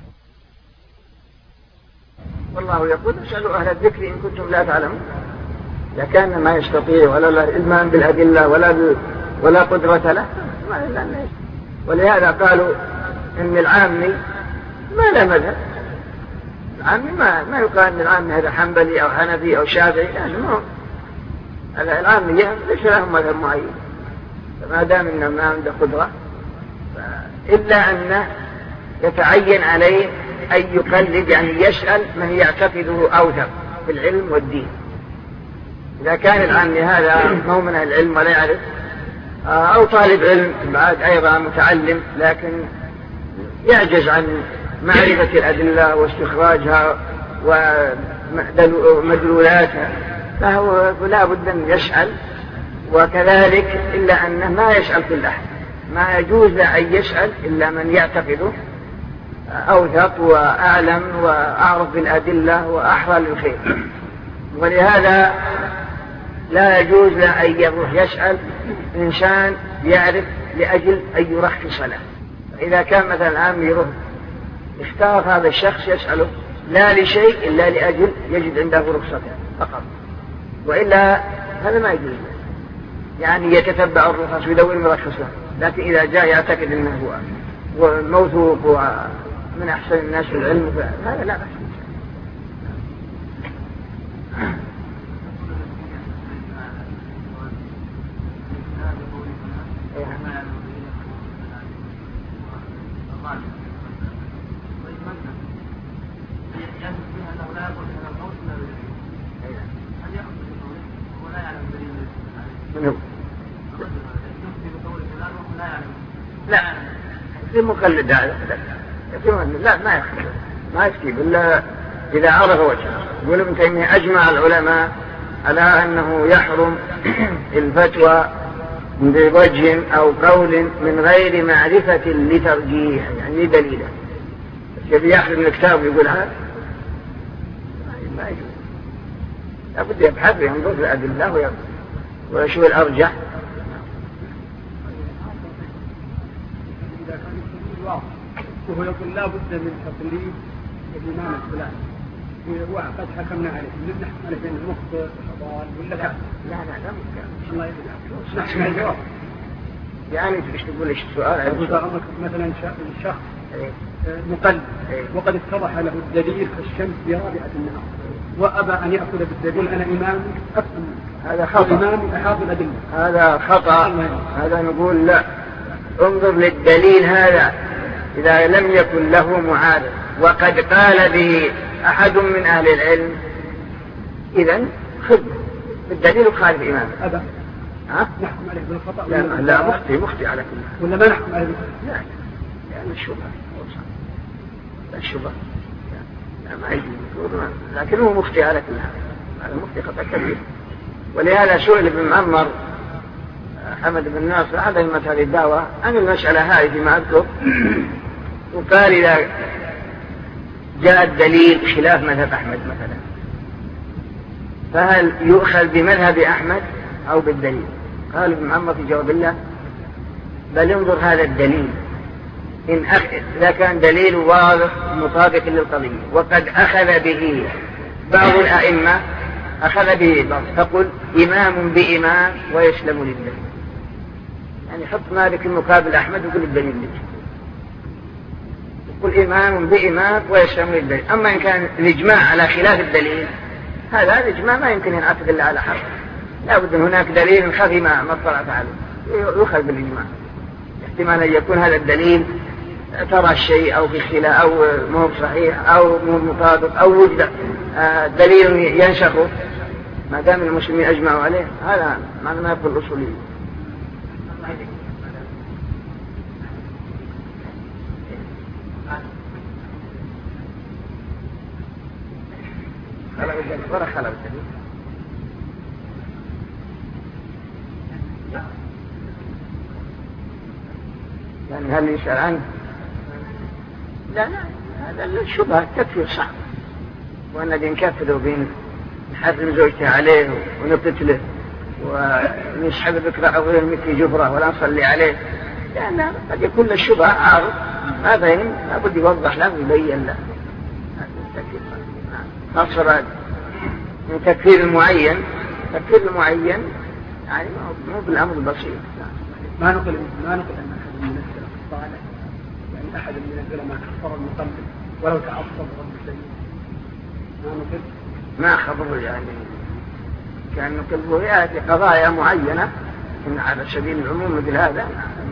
والله يقول: اسألوا أهل الذكر إن كنتم لا تعلمون. إذا كان ما يستطيع ولا له علم بالأدلة ولا قدرة له ما إلا أن يشاء. ولهذا قالوا إن العامي ما له مذهب، العامي ما يقال أن العامي هذا حنبلي أو حنفي أو شافعي، لأنه العامي ليس لهم مذهب معين. فما دام إنه ما عنده قدرة إلا أنه يتعين عليه أن يقلد، يعني يسأل من يعتقده أوثق في العلم والدين. إذا كان العامي هذا مو من العلم ولا يعرف، أو طالب علم بعد أيضا متعلم لكن يعجز عن معرفة الأدلة واستخراجها ومدلولاتها، فهو لا بد أن يسأل. وكذلك إلا أنه ما يسأل كل أحد، ما يجوز له أن يسأل إلا من يعتقده أوثق وأعلم وأعرف بالأدلة وأحرى للخير. ولهذا لا يجوز له أن يروح يسأل إنسان يعرف لأجل أن يرخص له. إذا كان مثلا العام يروح اختار هذا الشخص يسأله لا لشيء إلا لأجل يجد عنده رخصة فقط، وإلا هذا ما يجوز، يعني يتتبع الرخص ويدور مرخص له. لكن إذا جاء يعتقد أنه هو موثوق ومن أحسن الناس في العلم فهذا لا بأس. لا في مقلد هذا لا ما يفتي إلا إذا عرف وجهه. يقول ابن تيمية: أجمع العلماء على أنه يحرم الفتوى بوجه أو قول من غير معرفة لترجيح، يعني دليله. يبي يحرم الكتاب ويقول هذا ما يجوز، لابد يبحث وينظر في الأدلة ويشوف الأرجح. وهو يقول لا بد من تقليد الإمام الفلاني، وقد حكمنا عليه، من نحكم عليه بين المخطئ والضال ولا لا؟ لا الله يبارك. نحن الجواب. يعني ايش تقول؟ ايش السؤال؟ مثلا شخص مقلد وقد اتضح له الدليل كالشمس برابعة النهار، وأبى أن يأخذ بالدليل: أنا إمام أفهم، هذا خطأ، إمام أحاط الأدلة، هذا خطأ. هذا نقول لا، انظر للدليل هذا إذا لم يكن له معارض وقد قال به أحد من أهل العلم، إذن خذ بالدليل وخالف إمامه. أبى نحكم عليه بالخطأ؟ لا مخطئ على كل حال، ولا ما نحكم عليه بالخطأ؟ لا، يعني الشبهة الشبهة لا ما يجوز، لكنه مخطئ على كل حال، هذا مخطئ خطأ كبير. ولهذا سئل ابن معمر حمد بن ناصر هذا المثل الدعوة عن المسألة هذه فيما أذكر، وقال: إذا جاء الدليل خلاف مذهب أحمد مثلا، فهل يؤخذ بمذهب أحمد أو بالدليل؟ قال ابن عمر في جواب الله: بل انظر هذا الدليل، إذا كان دليل واضح مطابق للقضية وقد أخذ به بعض الأئمة أخذ به بعض، تقول إمام بإمام ويسلم للدليل، يعني حط مالك المقابل أحمد وقل الدليل لك، يقول إمام بإمام ويسلم للدليل. أما إن كان الإجماع على خلاف الدليل، هذا الإجماع ما يمكن ينعقد إلا على حرف، لا بد أن هناك دليل خفي ما اطلعت عليه يؤخذ بالإجماع. احتمال أن يكون هذا الدليل ترى الشيء أو في خلاف أو مو صحيح أو مو مطابق أو وجد دليل ينشخه، ما دام المسلمين أجمعوا عليه هذا معنى ما يقول الأصولي. يعني هل يسأل عنه؟ لا هذا الشبهة تكفير صعب، وأن بنكفر وبين نحرم زوجته عليه ونقتله ونسحب بكرة أو غير مثل جفرة ولا نصلي عليه، لأن قد يكون الشبهة عارض ما فهم، لابد يوضح له ويبين له. نصر من تكفير المعين، تكفير المعين يعني مو بالأمر البسيط. ما نقل أن أحد من السلف الصالح يعني أحد من العلماء كفر المقلد ولو تعصب رب شيء، ما نقل ما خبر يعني كان نقل يأتي قضايا معينة إن على سبيل العموم مثل هذا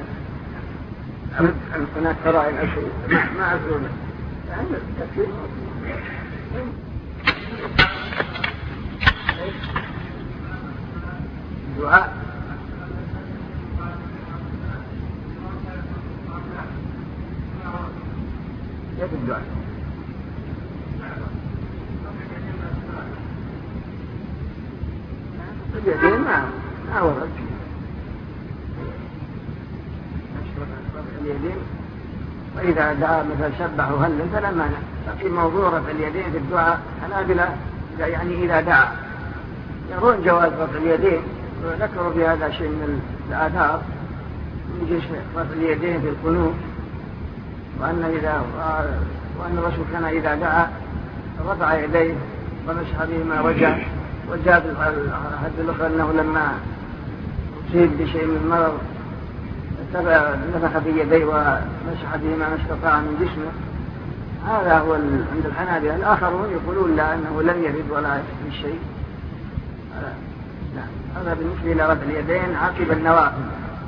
أن هناك قرائن أو شيء ما أذكر يعني التكفير. دعاء كيف الدعاء؟ اليدين ما ورد اليدين، وإذا دعا مثل شبه وهلل فلا مانع. في موضوع رفع اليدين في الدعاء حنابلة يعني إذا دعا يرون جواز رفع اليدين، وذكروا في هذا شيء من الآثار يجي رفع اليدين في القنوت، وأن الرسول كان إذا دعا رفع يديه ومسح بهما وجهه. وجاء في الحديث الأخرى أنه لما أصيب بشيء من المرض نفخ في يديه ومسح بهما ما استطاع من جسمه. هذا هو عند الحنابلة. الآخرون يقولون لا، أنه لم يرد ولا يفعل شيء. هذا بالنسبة إلى رفع اليدين عقب النوافل.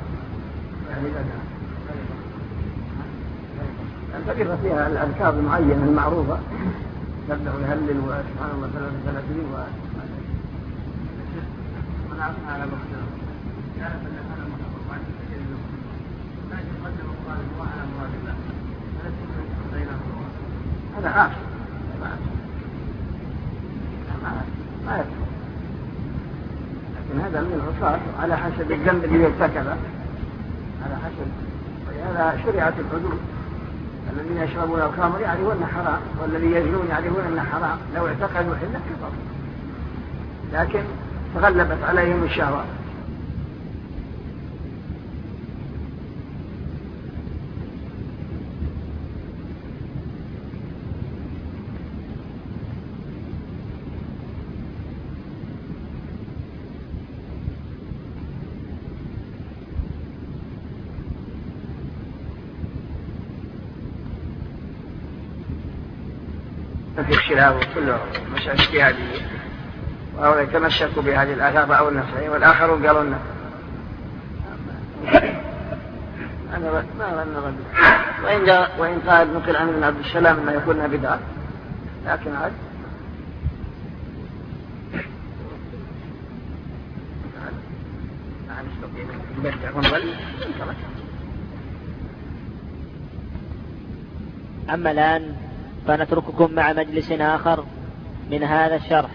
الفقرة فيها الأذكار المعينة المعروفة، تبدأ يهلل وسبحان الله 33 ونعرفنا على بخير يعرف أن هذا محفوظ عن كثير من المسلمين لا يقدم مراد الله على مراد الله، هذا عاصر ما يكفي. لكن هذا من العصاة على حسب الذنب اللي ارتكبه، على حسب. هذا شرعت الحدود. الذين يشربون الخمر يعرفون أنه حرام، والذي يزنون يعرفون أنه حرام، لو اعتقدوا حلا كفروا، لكن تغلبت عليهم الشهوات. في الخلاف وكله مسألة اجتهادية، وهو يتمسكوا بهذه الآثار أو النصرين، والآخرون قالوا لنا أنا ما رد. وإن قال نقل عن ابن عبد السلام أنه يكون بدعة، لكن عد أما الآن فنترككم مع مجلس آخر من هذا الشرح.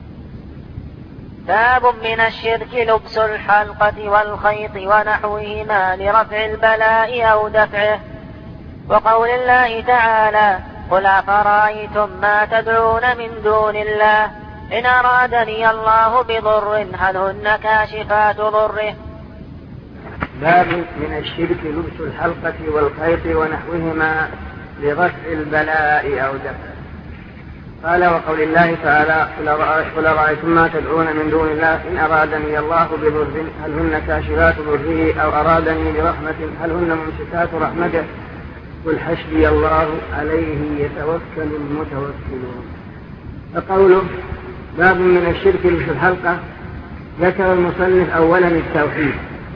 باب من الشرك لبس الحلقة والخيط ونحوهما لرفع البلاء أو دفعه. وقول الله تعالى: قل أفرأيتم ما تدعون من دون الله إن أرادني الله بضر هل هن كاشفات ضره. باب من الشرك لبس الحلقة والخيط ونحوهما لرفع البلاء أو دفعه. قال وقول الله تعالى قل أرأيتم ما تدعون من دون الله إن أرادني الله بضر هل هن كاشفات ضره أو أرادني برحمة هل هن ممسكات رحمته قل حسبي الله عليه يتوكل المتوكلون. فقوله باب من الشرك لبس الحلقة ذكر المصنف أولا التوحيد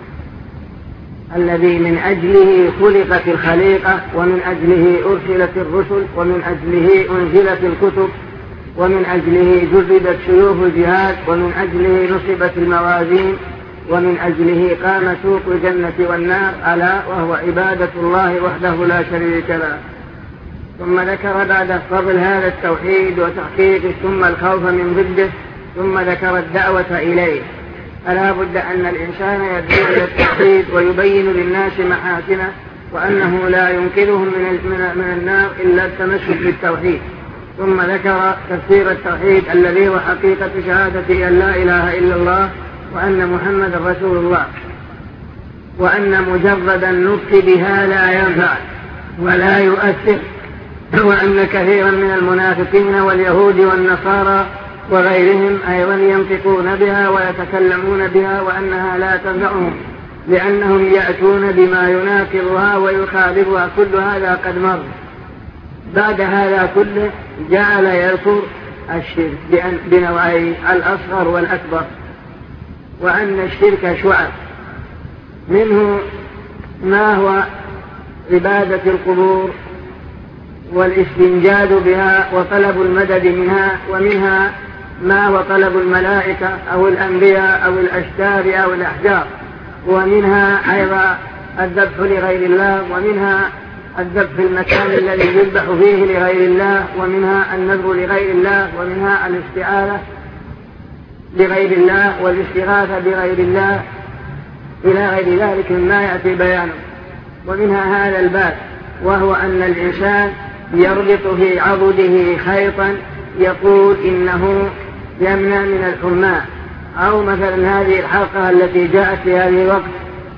الذي من أجله خلقت الخليقة ومن أجله أرسلت الرسل ومن أجله أنزلت الكتب ومن أجله جذبت سيوف الجهاد ومن أجله نصبت الموازين ومن أجله قام سوق الجنة والنار ألا وهو عبادة الله وحده لا شريك له. ثم ذكر بعد فضل هذا التوحيد وتحقيقه ثم الخوف من ضده ثم ذكر الدعوة إليه. فلا بد أن الإنسان يدعو إلى التوحيد ويبين للناس محاسنه وأنه لا ينقذهم من النار إلا التمسك بالتوحيد. ثم ذكر تفسير التوحيد الذي هو حقيقة شهادة أن لا إله إلا الله وأن محمد رسول الله وأن مجرد النطق بها لا ينفع ولا يؤثر وأن كثيرا من المنافقين واليهود والنصارى وغيرهم أيضا ينطقون بها ويتكلمون بها وأنها لا تنفعهم لأنهم يأتون بما يناقضها ويخالفها. كل هذا قد مر. بعد هذا كله جعل يذكر الشرك بنوعين الأصغر والأكبر وأن الشرك شعب منه ما هو عبادة القبور والاستنجاد بها وطلب المدد منها ومنها ما هو طلب الملائكة أو الأنبياء أو الأشجار أو الأحجار ومنها أيضا الذبح لغير الله ومنها الذبح في المكان الذي يذبح فيه لغير الله ومنها النذر لغير الله ومنها الاستعاذة لغير الله والاستغاثة بغير الله إلى غير ذلك مما يأتي بيانه. ومنها هذا الباب وهو أن الإنسان يربط في عضده خيطا يقول إنه يمنع من الحمى أو مثلا هذه الحلقة التي جاءت في هذه الوقت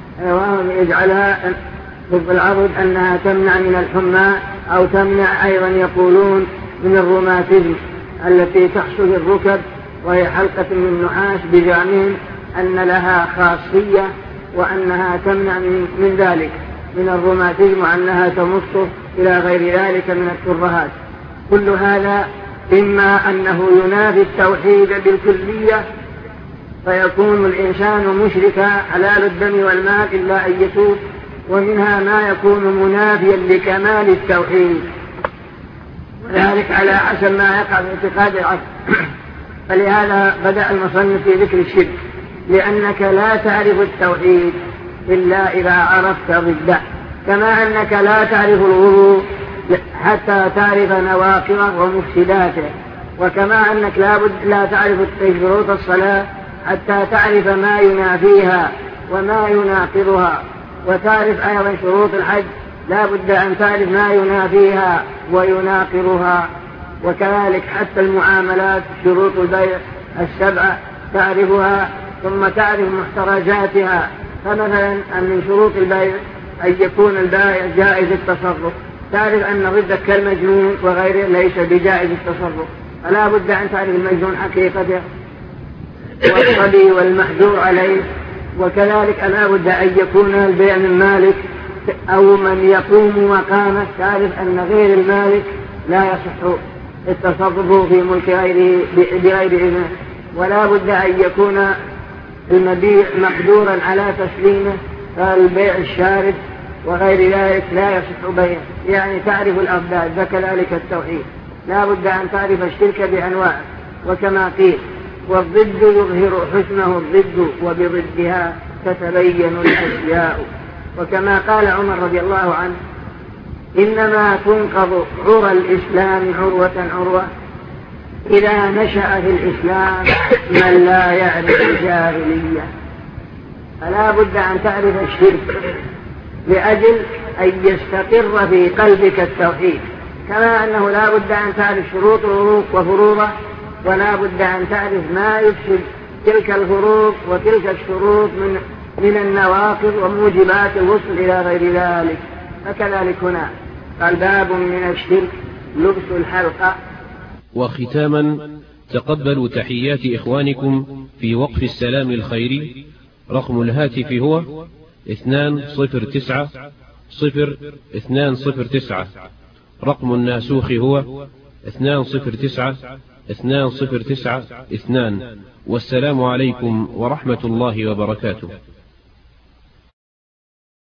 يجعلها في العضد أنها تمنع من الحمى أو تمنع أيضا يقولون من الروماتيزم التي تحصل الركب وهي حلقة من نحاس بزعمهم أن لها خاصية وأنها تمنع من ذلك من الروماتيزم وأنها تمص إلى غير ذلك من الترهات. كل هذا إما أنه ينافي التوحيد بالكلية فيكون الإنسان مشركا حلال الدم والمال إلا أن يتوب ومنها ما يكون منافيا لكمال التوحيد وذلك على حسب ما يقع في اعتقاد العبد. فلهذا بدأ المصنف في ذكر الشرك لأنك لا تعرف التوحيد إلا إذا عرفت ضده كما أنك لا تعرف الوضوء حتى تعرف نواقضه ومفسداته وكما أنك لا تعرف شروط الصلاة حتى تعرف ما ينافيها وما يناقضها وتعرف أيضا شروط الحج لا بد أن تعرف ما ينافيها ويناقضها وكذلك حتى المعاملات شروط البيع السبعة تعرفها ثم تعرف محترزاتها. فمثلا أن من شروط البيع أن يكون البائع جائز التصرف تعرف أن ضدك كالمجنون وغيره ليس بجائز التصرف فلا بد أن تعرف المجنون حقيقته والصبي والمحجور عليه وكذلك لا بد أن يكون البيع من مالك أو من يقوم مقامه تعرف أن غير المالك لا يصح التصرف في ملك غيره بغير إذنه ولا بد أن يكون المبيع مقدورا على تسليمه فالبيع الشارد وغير ذلك لا يصح بيعه يعني تعرف الأضداد فكذلك التوحيد لا بد أن تعرف الشرك بأنواعه وكما قيل والضد يظهر حسنه الضد وبضدها تتبين الأشياء وكما قال عمر رضي الله عنه إنما تنقض عرى الإسلام عروة إذا نشأ في الإسلام من لا يعرف الجاهلية. فلا بد أن تعرف الشرك لأجل أن يستقر في قلبك التوحيد كما أنه لا بد أن تعرف شروطه وفروضه، ولا بد أن تعرف ما يفسد تلك الفروض وتلك الشروط من النواقض وموجبات الوصول إلى غير ذلك. فكذلك هنا قال باب من الشرك لبس الحلقة. وختاما تقبلوا تحيات إخوانكم في وقف السلام الخيري. رقم الهاتف هو 209-0209. رقم الناسوخ هو 209-2092. والسلام عليكم ورحمة الله وبركاته.